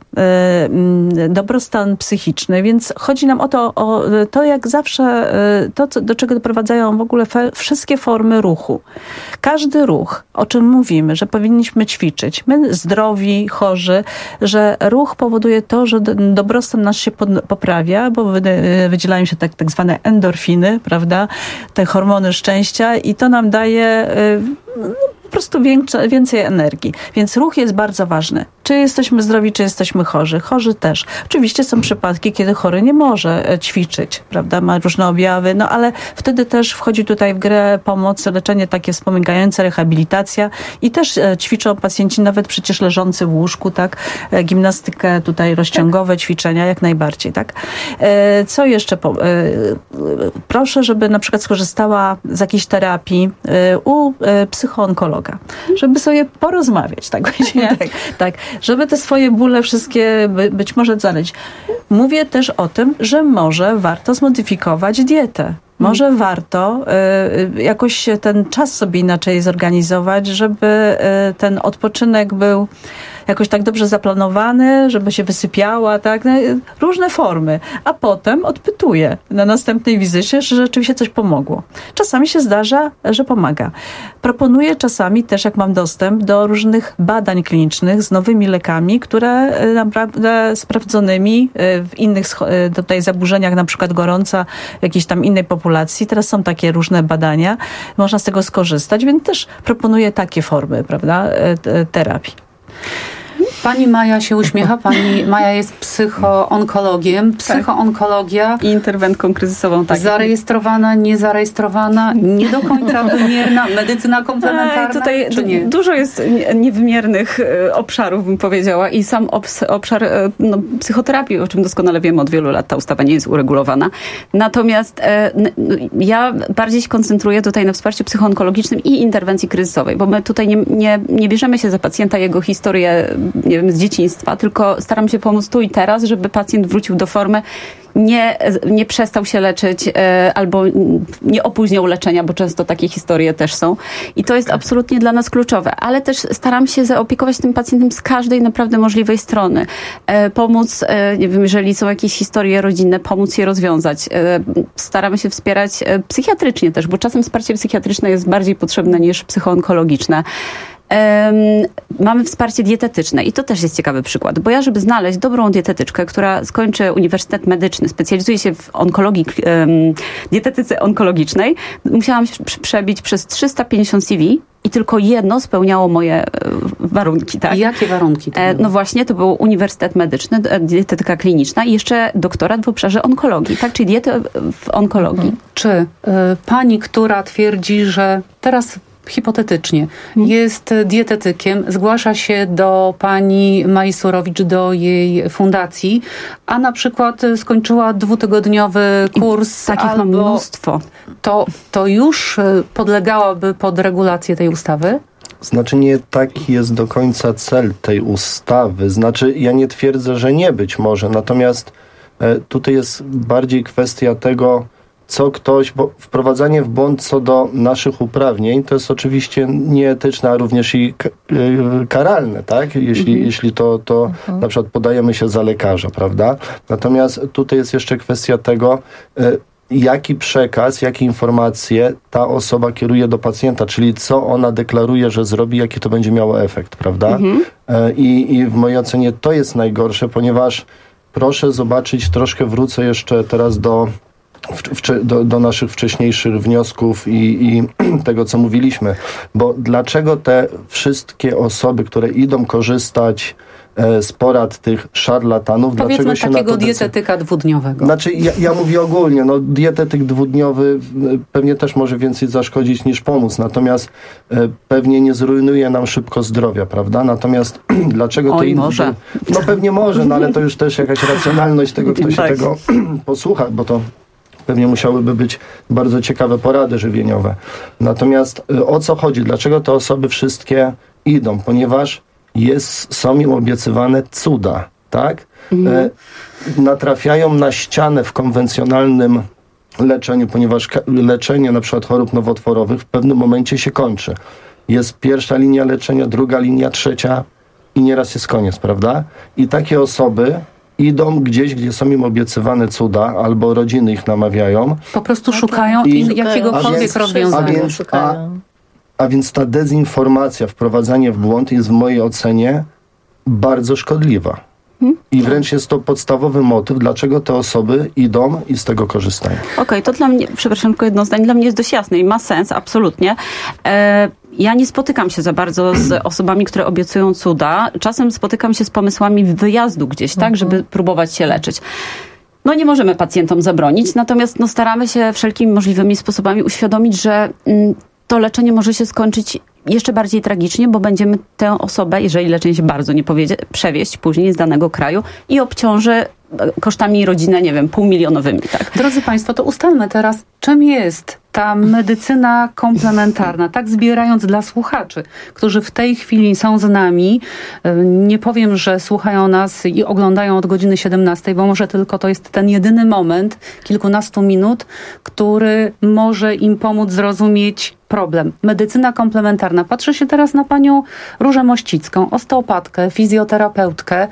yy, dobrostan psychiczny, więc chodzi nam o to, o to jak zawsze, yy, to co, do czego doprowadzają w ogóle fe, wszystkie formy ruchu. Każdy ruch, o czym mówimy, że powinniśmy ćwiczyć, my zdrowi, chorzy, że ruch powoduje to, że dobrostan nasz się pod, poprawia, bo wydzielają się tak, tak zwane endorfiny, prawda, te hormony szczęścia i to to nam daje y, po prostu większe, więcej energii. Więc ruch jest bardzo ważny. Czy jesteśmy zdrowi, czy jesteśmy chorzy? Chorzy też. Oczywiście są przypadki, kiedy chory nie może ćwiczyć, prawda? Ma różne objawy, no ale wtedy też wchodzi tutaj w grę pomoc, leczenie takie wspomagające, rehabilitacja i też ćwiczą pacjenci nawet przecież leżący w łóżku, tak? Gimnastykę tutaj rozciągowe, ćwiczenia jak najbardziej, tak? Co jeszcze? Proszę, żeby na przykład skorzystała z jakiejś terapii u psychoonkologa, żeby sobie porozmawiać, tak? tak, tak. Żeby te swoje bóle wszystkie by, być może znaleźć. Mówię też o tym, że może warto zmodyfikować dietę. Może hmm. warto y, jakoś ten czas sobie inaczej zorganizować, żeby y, ten odpoczynek był jakoś tak dobrze zaplanowany, żeby się wysypiała, tak? No, różne formy. A potem odpytuję na następnej wizycie, że rzeczywiście coś pomogło. Czasami się zdarza, że pomaga. Proponuję czasami też, jak mam dostęp do różnych badań klinicznych z nowymi lekami, które naprawdę sprawdzonymi w innych tutaj zaburzeniach, na przykład gorąca w jakiejś tam innej populacji. Teraz są takie różne badania. Można z tego skorzystać, więc też proponuję takie formy, prawda, terapii. Pani Maja się uśmiecha. Pani Maja jest psychoonkologiem. Psychoonkologia. I interwentką kryzysową. Tak. Zarejestrowana, niezarejestrowana, nie do końca wymierna. Medycyna komplementarna, tutaj czy nie? Dużo jest niewymiernych obszarów, bym powiedziała. I sam obszar no, psychoterapii, o czym doskonale wiemy od wielu lat, ta ustawa nie jest uregulowana. Natomiast e, ja bardziej się koncentruję tutaj na wsparciu psychoonkologicznym i interwencji kryzysowej, bo my tutaj nie, nie, nie bierzemy się za pacjenta, jego historię, nie wiem, z dzieciństwa, tylko staram się pomóc tu i teraz, żeby pacjent wrócił do formy, nie, nie przestał się leczyć e, albo nie opóźniał leczenia, bo często takie historie też są. I to jest absolutnie dla nas kluczowe. Ale też staram się zaopiekować tym pacjentem z każdej naprawdę możliwej strony. E, pomóc, e, nie wiem, jeżeli są jakieś historie rodzinne, pomóc je rozwiązać. E, staramy się wspierać e, psychiatrycznie też, bo czasem wsparcie psychiatryczne jest bardziej potrzebne niż psychoonkologiczne. Um, mamy wsparcie dietetyczne i to też jest ciekawy przykład, bo ja, żeby znaleźć dobrą dietetyczkę, która skończy Uniwersytet Medyczny, specjalizuje się w onkologii, um, dietetyce onkologicznej, musiałam się przebić przez trzysta pięćdziesiąt C V i tylko jedno spełniało moje warunki. Tak? I jakie warunki to były? No właśnie, to był Uniwersytet Medyczny, dietetyka kliniczna i jeszcze doktorat w obszarze onkologii, tak? Czyli dietę w onkologii. Mhm. Czy y, pani, która twierdzi, że teraz hipotetycznie jest dietetykiem, zgłasza się do pani Mai Surowicz, do jej fundacji, a na przykład skończyła dwutygodniowy kurs. I takich mam mnóstwo. To, to już podlegałaby pod regulację tej ustawy? Znaczy nie taki jest do końca cel tej ustawy. Znaczy ja nie twierdzę, że nie być może, natomiast e, tutaj jest bardziej kwestia tego, co ktoś, bo wprowadzanie w błąd co do naszych uprawnień to jest oczywiście nieetyczne, a również i karalne, tak? Jeśli, mhm. jeśli to, to mhm. na przykład podajemy się za lekarza, prawda? Natomiast tutaj jest jeszcze kwestia tego, jaki przekaz, jakie informacje ta osoba kieruje do pacjenta, czyli co ona deklaruje, że zrobi, jaki to będzie miało efekt, prawda? Mhm. I, I w mojej ocenie to jest najgorsze, ponieważ proszę zobaczyć, troszkę wrócę jeszcze teraz do w, w, do, do naszych wcześniejszych wniosków i, i tego, co mówiliśmy. Bo dlaczego te wszystkie osoby, które idą korzystać z porad tych szarlatanów. Powiedzmy Dlaczego się takiego na to dietetyka dwudniowego. Znaczy, ja, ja mówię ogólnie, no dietetyk dwudniowy pewnie też może więcej zaszkodzić niż pomóc, natomiast e, pewnie nie zrujnuje nam szybko zdrowia, prawda? Natomiast dlaczego to... Oj, może. No pewnie może, no ale to już też jakaś racjonalność tego, kto się tak. tego posłucha, bo to pewnie musiałyby być bardzo ciekawe porady żywieniowe. Natomiast e, o co chodzi? Dlaczego te osoby wszystkie idą? Ponieważ Jest, są im obiecywane cuda, tak? Mhm. E, natrafiają na ścianę w konwencjonalnym leczeniu, ponieważ leczenie na przykład chorób nowotworowych w pewnym momencie się kończy. Jest pierwsza linia leczenia, druga linia, trzecia i nieraz jest koniec, prawda? I takie osoby idą gdzieś, gdzie są im obiecywane cuda, albo rodziny ich namawiają. Po prostu szukają i, jakiegokolwiek więc, rozwiązania. A więc, a, A więc ta dezinformacja, wprowadzanie w błąd jest w mojej ocenie bardzo szkodliwa. Hmm? I wręcz jest to podstawowy motyw, dlaczego te osoby idą i z tego korzystają. Okej, okay, to dla mnie, przepraszam, tylko jedno zdanie, dla mnie jest dość jasne i ma sens, absolutnie. E, ja nie spotykam się za bardzo z osobami, które obiecują cuda. Czasem spotykam się z pomysłami wyjazdu gdzieś, tak, mhm. żeby próbować się leczyć. No nie możemy pacjentom zabronić, natomiast no, staramy się wszelkimi możliwymi sposobami uświadomić, że mm, to leczenie może się skończyć jeszcze bardziej tragicznie, bo będziemy tę osobę, jeżeli leczenie się bardzo nie powiedzie, przewieźć później z danego kraju i obciąży kosztami rodzinę, nie wiem, półmilionowymi. Tak? Drodzy Państwo, to ustalmy teraz, czym jest ta medycyna komplementarna, tak zbierając dla słuchaczy, którzy w tej chwili są z nami. Nie powiem, że słuchają nas i oglądają od godziny siedemnastej, bo może tylko to jest ten jedyny moment, kilkunastu minut, który może im pomóc zrozumieć problem. Medycyna komplementarna. Patrzę się teraz na panią Różę Mościcką, osteopatkę, fizjoterapeutkę.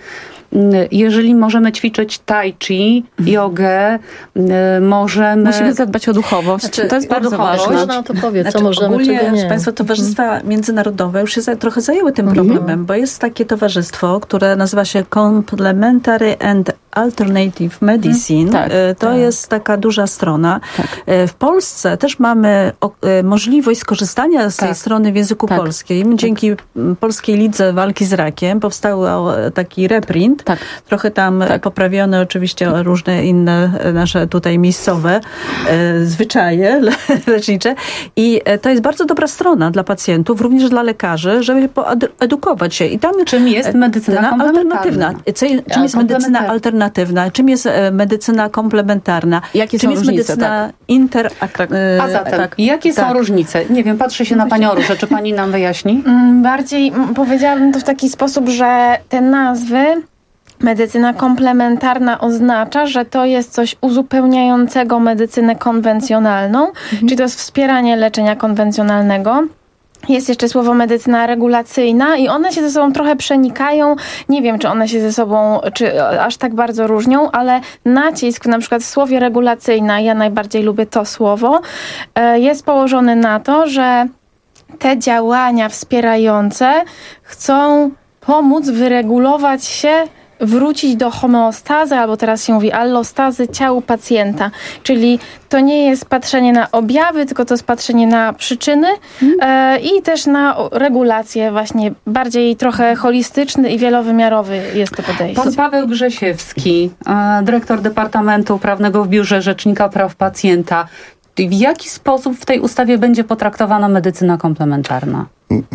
Jeżeli możemy ćwiczyć tai chi, jogę, możemy... Musimy zadbać o duchowość. Znaczy, to jest bardzo ważne. Można to powie, znaczy, co możemy, ogólnie, czego nie. Państwo, towarzystwa międzynarodowe już się za, trochę zajęły tym problemem, mm-hmm. bo jest takie towarzystwo, które nazywa się Complementary and Alternative Medicine. Tak, to tak. jest taka duża strona. Tak. W Polsce też mamy możliwość skorzystania z tak. tej strony w języku tak. polskim. Dzięki tak. Polskiej Lidze Walki z Rakiem powstał taki reprint. Tak. Trochę tam tak. poprawione oczywiście różne inne nasze tutaj miejscowe e, zwyczaje le, lecznicze. I to jest bardzo dobra strona dla pacjentów, również dla lekarzy, żeby poedukować się. I tam czym jest medycyna alternatywna? Co, czym jest medycyna alternatywna? Czym jest medycyna komplementarna? Jakie czym są jest różnice? Medycyna tak. inter... A zatem, tak. jakie tak. są różnice? Nie wiem, patrzę się na panią Różę. Czy pani nam wyjaśni? Bardziej powiedziałabym to w taki sposób, że te nazwy medycyna komplementarna oznacza, że to jest coś uzupełniającego medycynę konwencjonalną, mhm. czyli to jest wspieranie leczenia konwencjonalnego. Jest jeszcze słowo medycyna regulacyjna i one się ze sobą trochę przenikają. Nie wiem, czy one się ze sobą, czy aż tak bardzo różnią, ale nacisk na przykład w słowie regulacyjna, ja najbardziej lubię to słowo, jest położony na to, że te działania wspierające chcą pomóc wyregulować się, wrócić do homeostazy, albo teraz się mówi allostazy ciału pacjenta. Czyli to nie jest patrzenie na objawy, tylko to jest patrzenie na przyczyny hmm. e, i też na regulację właśnie bardziej trochę holistyczny i wielowymiarowy jest to podejście. Pan Paweł Grzesiewski, dyrektor Departamentu Prawnego w Biurze Rzecznika Praw Pacjenta. W jaki sposób w tej ustawie będzie potraktowana medycyna komplementarna?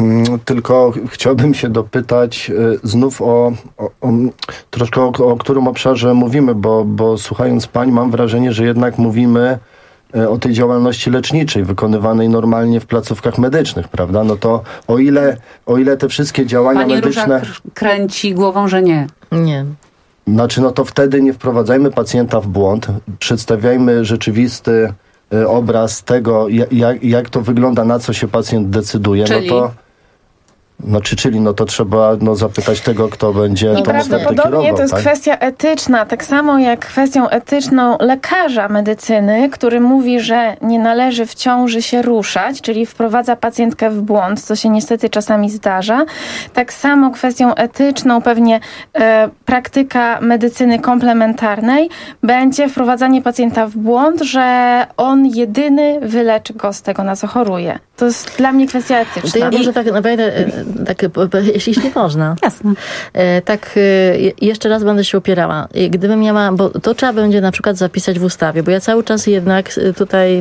Tylko chciałbym się dopytać znów o, o, o troszkę o, o którym obszarze mówimy, bo, bo słuchając pań mam wrażenie, że jednak mówimy o tej działalności leczniczej wykonywanej normalnie w placówkach medycznych, prawda? No to o ile, o ile te wszystkie działania Pani medyczne... Róża kręci głową, że nie. Nie. Znaczy, no to wtedy nie wprowadzajmy pacjenta w błąd, przedstawiajmy rzeczywisty obraz tego, jak, jak to wygląda, na co się pacjent decyduje. Czyli? No to Znaczy, czyli no to trzeba no, zapytać tego, kto będzie I tą ofertę prawdopodobnie kierował, to jest tak? kwestia etyczna, tak samo jak kwestią etyczną lekarza medycyny, który mówi, że nie należy w ciąży się ruszać, czyli wprowadza pacjentkę w błąd, co się niestety czasami zdarza. Tak samo kwestią etyczną pewnie e, praktyka medycyny komplementarnej będzie wprowadzanie pacjenta w błąd, że on jedyny wyleczy go z tego, na co choruje. To jest dla mnie kwestia etyczna. To ja może tak naprawdę, tak, jeśli można. Jasne. Tak, jeszcze raz będę się opierała. Gdybym miała, bo to trzeba będzie na przykład zapisać w ustawie, bo ja cały czas jednak tutaj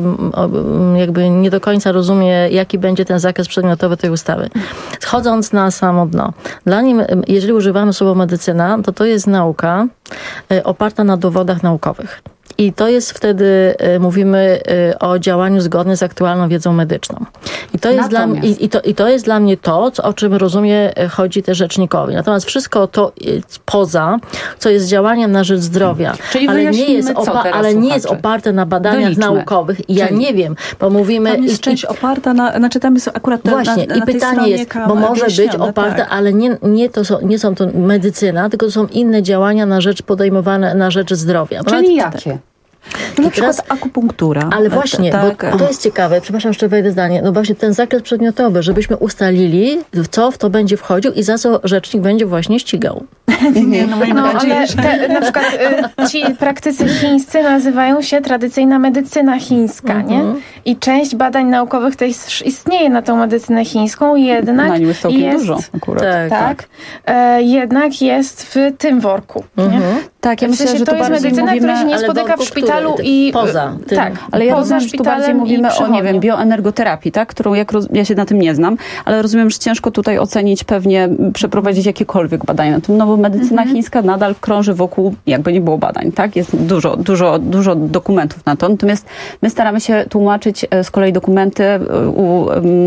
jakby nie do końca rozumiem, jaki będzie ten zakres przedmiotowy tej ustawy. Schodząc na samo dno. Dla nim, jeżeli używamy słowa medycyna, to to jest nauka oparta na dowodach naukowych. I to jest wtedy, y, mówimy y, o działaniu zgodnym z aktualną wiedzą medyczną. I to, jest dla, i, i, to, i to jest dla mnie to, co, o czym rozumie, chodzi też rzecznikowi. Natomiast wszystko to jest poza, co jest działaniem na rzecz zdrowia, Czyli ale, nie jest, opa- ale nie jest oparte na badaniach Wyliczmy. naukowych. I ja Czyli nie wiem, bo mówimy... Tam jest i, część oparta na... Znaczy tam jest akurat na, Właśnie. na, na I pytanie jest, bo może być oparte, tak. ale nie, nie, to są, nie są to medycyna, tylko to są inne działania na rzecz podejmowane na rzecz zdrowia. Czyli jakie? No na przykład akupunktura. Ale właśnie, tak, bo to jest ciekawe, przepraszam, jeszcze wejdę zdanie, no właśnie ten zakres przedmiotowy, żebyśmy ustalili, w co w to będzie wchodził i za co rzecznik będzie właśnie ścigał. Nie, no, no ale te, na przykład y, ci praktycy chińscy nazywają się tradycyjna medycyna chińska, mm-hmm. nie? I część badań naukowych też istnieje na tą medycynę chińską, jednak na nim jest całkiem jest, dużo akurat. Tak, tak e, jednak jest w tym worku. Mm-hmm. Nie? Tak, ja w myślę, sensie że to tu jest bardziej medycyna, mówimy, która się nie spotyka w szpitalu który, i... Poza tym. Tak, ale ja poza rozumiem, że tu bardziej mówimy o, nie wiem, bioenergoterapii, tak? Którą jak roz... ja się na tym nie znam, ale rozumiem, że ciężko tutaj ocenić, pewnie przeprowadzić jakiekolwiek badania na tym, no bo medycyna mm-hmm. chińska nadal krąży wokół, jakby nie było badań, tak? Jest dużo, dużo, dużo dokumentów na to, natomiast my staramy się tłumaczyć z kolei dokumenty u,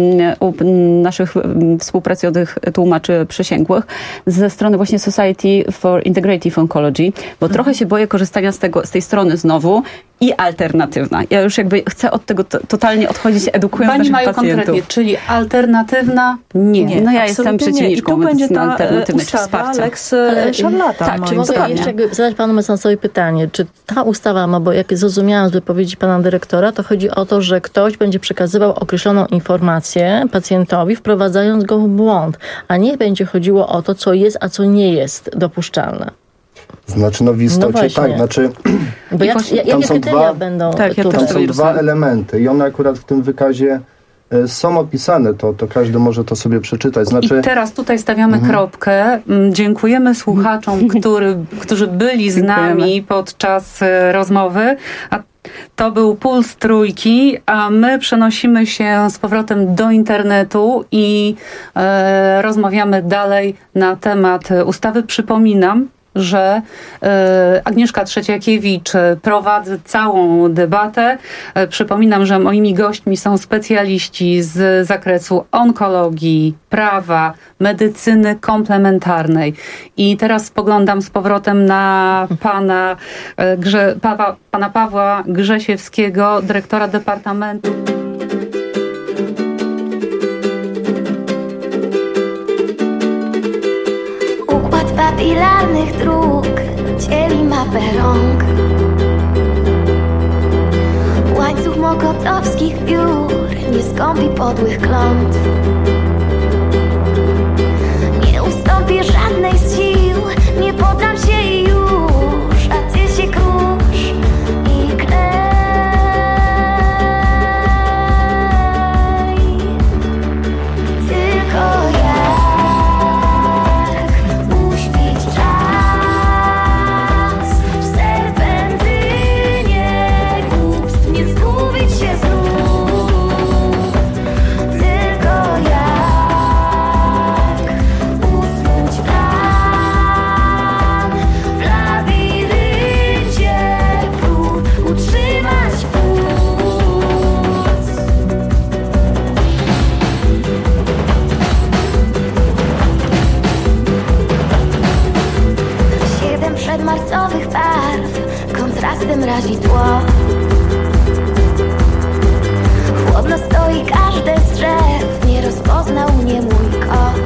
u naszych współpracujących tłumaczy przysięgłych ze strony właśnie Society for Integrative Oncology, bo mm-hmm. trochę się boję korzystania z tego, z tej strony znowu i alternatywna. Ja już jakby chcę od tego to, totalnie odchodzić, edukując Pani naszych mają pacjentów. konkretnie, czyli alternatywna nie. nie no ja jestem przeciwniczką medycyny alternatywnej czy ustawa wsparcia. Lex Szarlatan. Tak, czy mogę jeszcze jakby zadać panu mecenasowi pytanie, czy ta ustawa ma, bo jak zrozumiałam z wypowiedzi pana dyrektora, to chodzi o to, że ktoś będzie przekazywał określoną informację pacjentowi, wprowadzając go w błąd, a nie będzie chodziło o to, co jest, a co nie jest dopuszczalne. Znaczy, no w istocie no tak, znaczy bo ja, ja, tam są dwa, będą tak, ja tam są dwa elementy i one akurat w tym wykazie e, są opisane, to, to każdy może to sobie przeczytać. Znaczy... I teraz tutaj stawiamy mhm. kropkę. Dziękujemy słuchaczom, który, którzy byli z nami podczas rozmowy. A to był Puls Trójki, a my przenosimy się z powrotem do internetu i e, rozmawiamy dalej na temat ustawy. Przypominam, że e, Agnieszka Trzeciakiewicz prowadzi całą debatę. E, przypominam, że moimi gośćmi są specjaliści z zakresu onkologii, prawa, medycyny komplementarnej. I teraz spoglądam z powrotem na pana, e, Grze, pa, pana Pawła Grzesiewskiego, dyrektora Departamentu. Papilarnych dróg dzieli mapę rąk. Łańcuch mokotowskich piór nie skąpi podłych klątw. Nie ustąpię żadnej z sił, nie poddam się i już, a ty się krusz i klej. Tylko ja marcowych barw kontrastem razi tło. Chłodno stoi każde z drzew, nie rozpoznał mnie mój kot.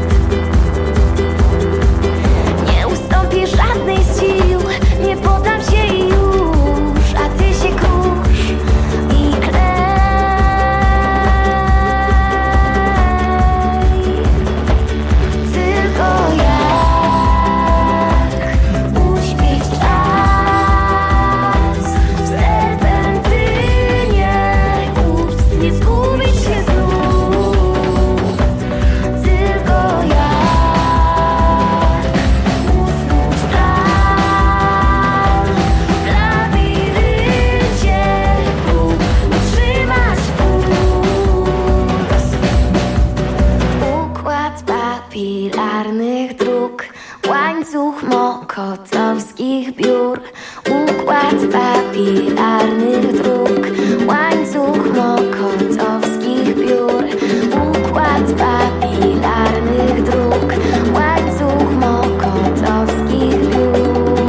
Nie ustąpię żadnej z sił, nie poddam się już, a ty się krusz i klej. Tylko jak uśpić czas w serpentynie ust, nie zgubić się znów. Tylko jak usnąć tam w labiryncie prób, utrzymać puls. Układ papilarnych dróg, łańcuch mokotowskich biur. Układ papilarnych dróg, łańcuch mokotowskich biur. Układ papilarnych dróg, łańcuch mokotowskich biur.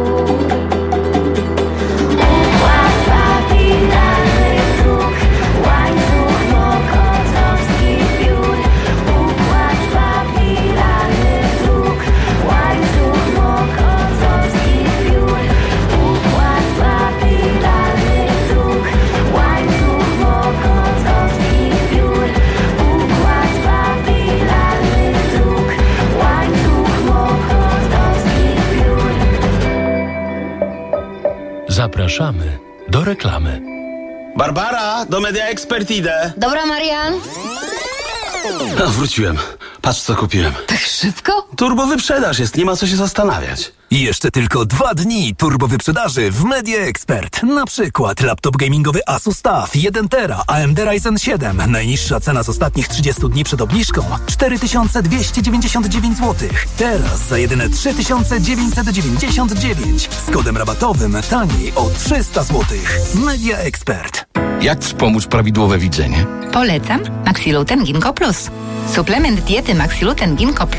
Układ papilarnych dróg, łańcuch mokotowskich biur. Układ papilarnych dróg, łańcuch mokotowskich biur. Układ papilarnych dróg, łańcuch mokotowskich biur. Układ papilarnych dróg, łańcuch mokotowskich biur. Zapraszamy do reklamy. Barbara, do Media Expert idę. Dobra, Marian. A, wróciłem. Patrz, co kupiłem. Tak szybko? Turbo wyprzedaż jest, nie ma co się zastanawiać. I jeszcze tylko dwa dni turbo wyprzedaży w Media Expert. Na przykład laptop gamingowy Asus TUF jeden tera A M D Ryzen siedem. Najniższa cena z ostatnich trzydziestu dni przed obniżką cztery tysiące dwieście dziewięćdziesiąt dziewięć złotych. Teraz za jedyne trzy tysiące dziewięćset dziewięćdziesiąt dziewięć. Z kodem rabatowym taniej o trzysta złotych. Media Expert. Jak wspomóc prawidłowe widzenie? Polecam Maxiluten Ginkgo Plus. Suplement diety Maxiluten Ginkgo Plus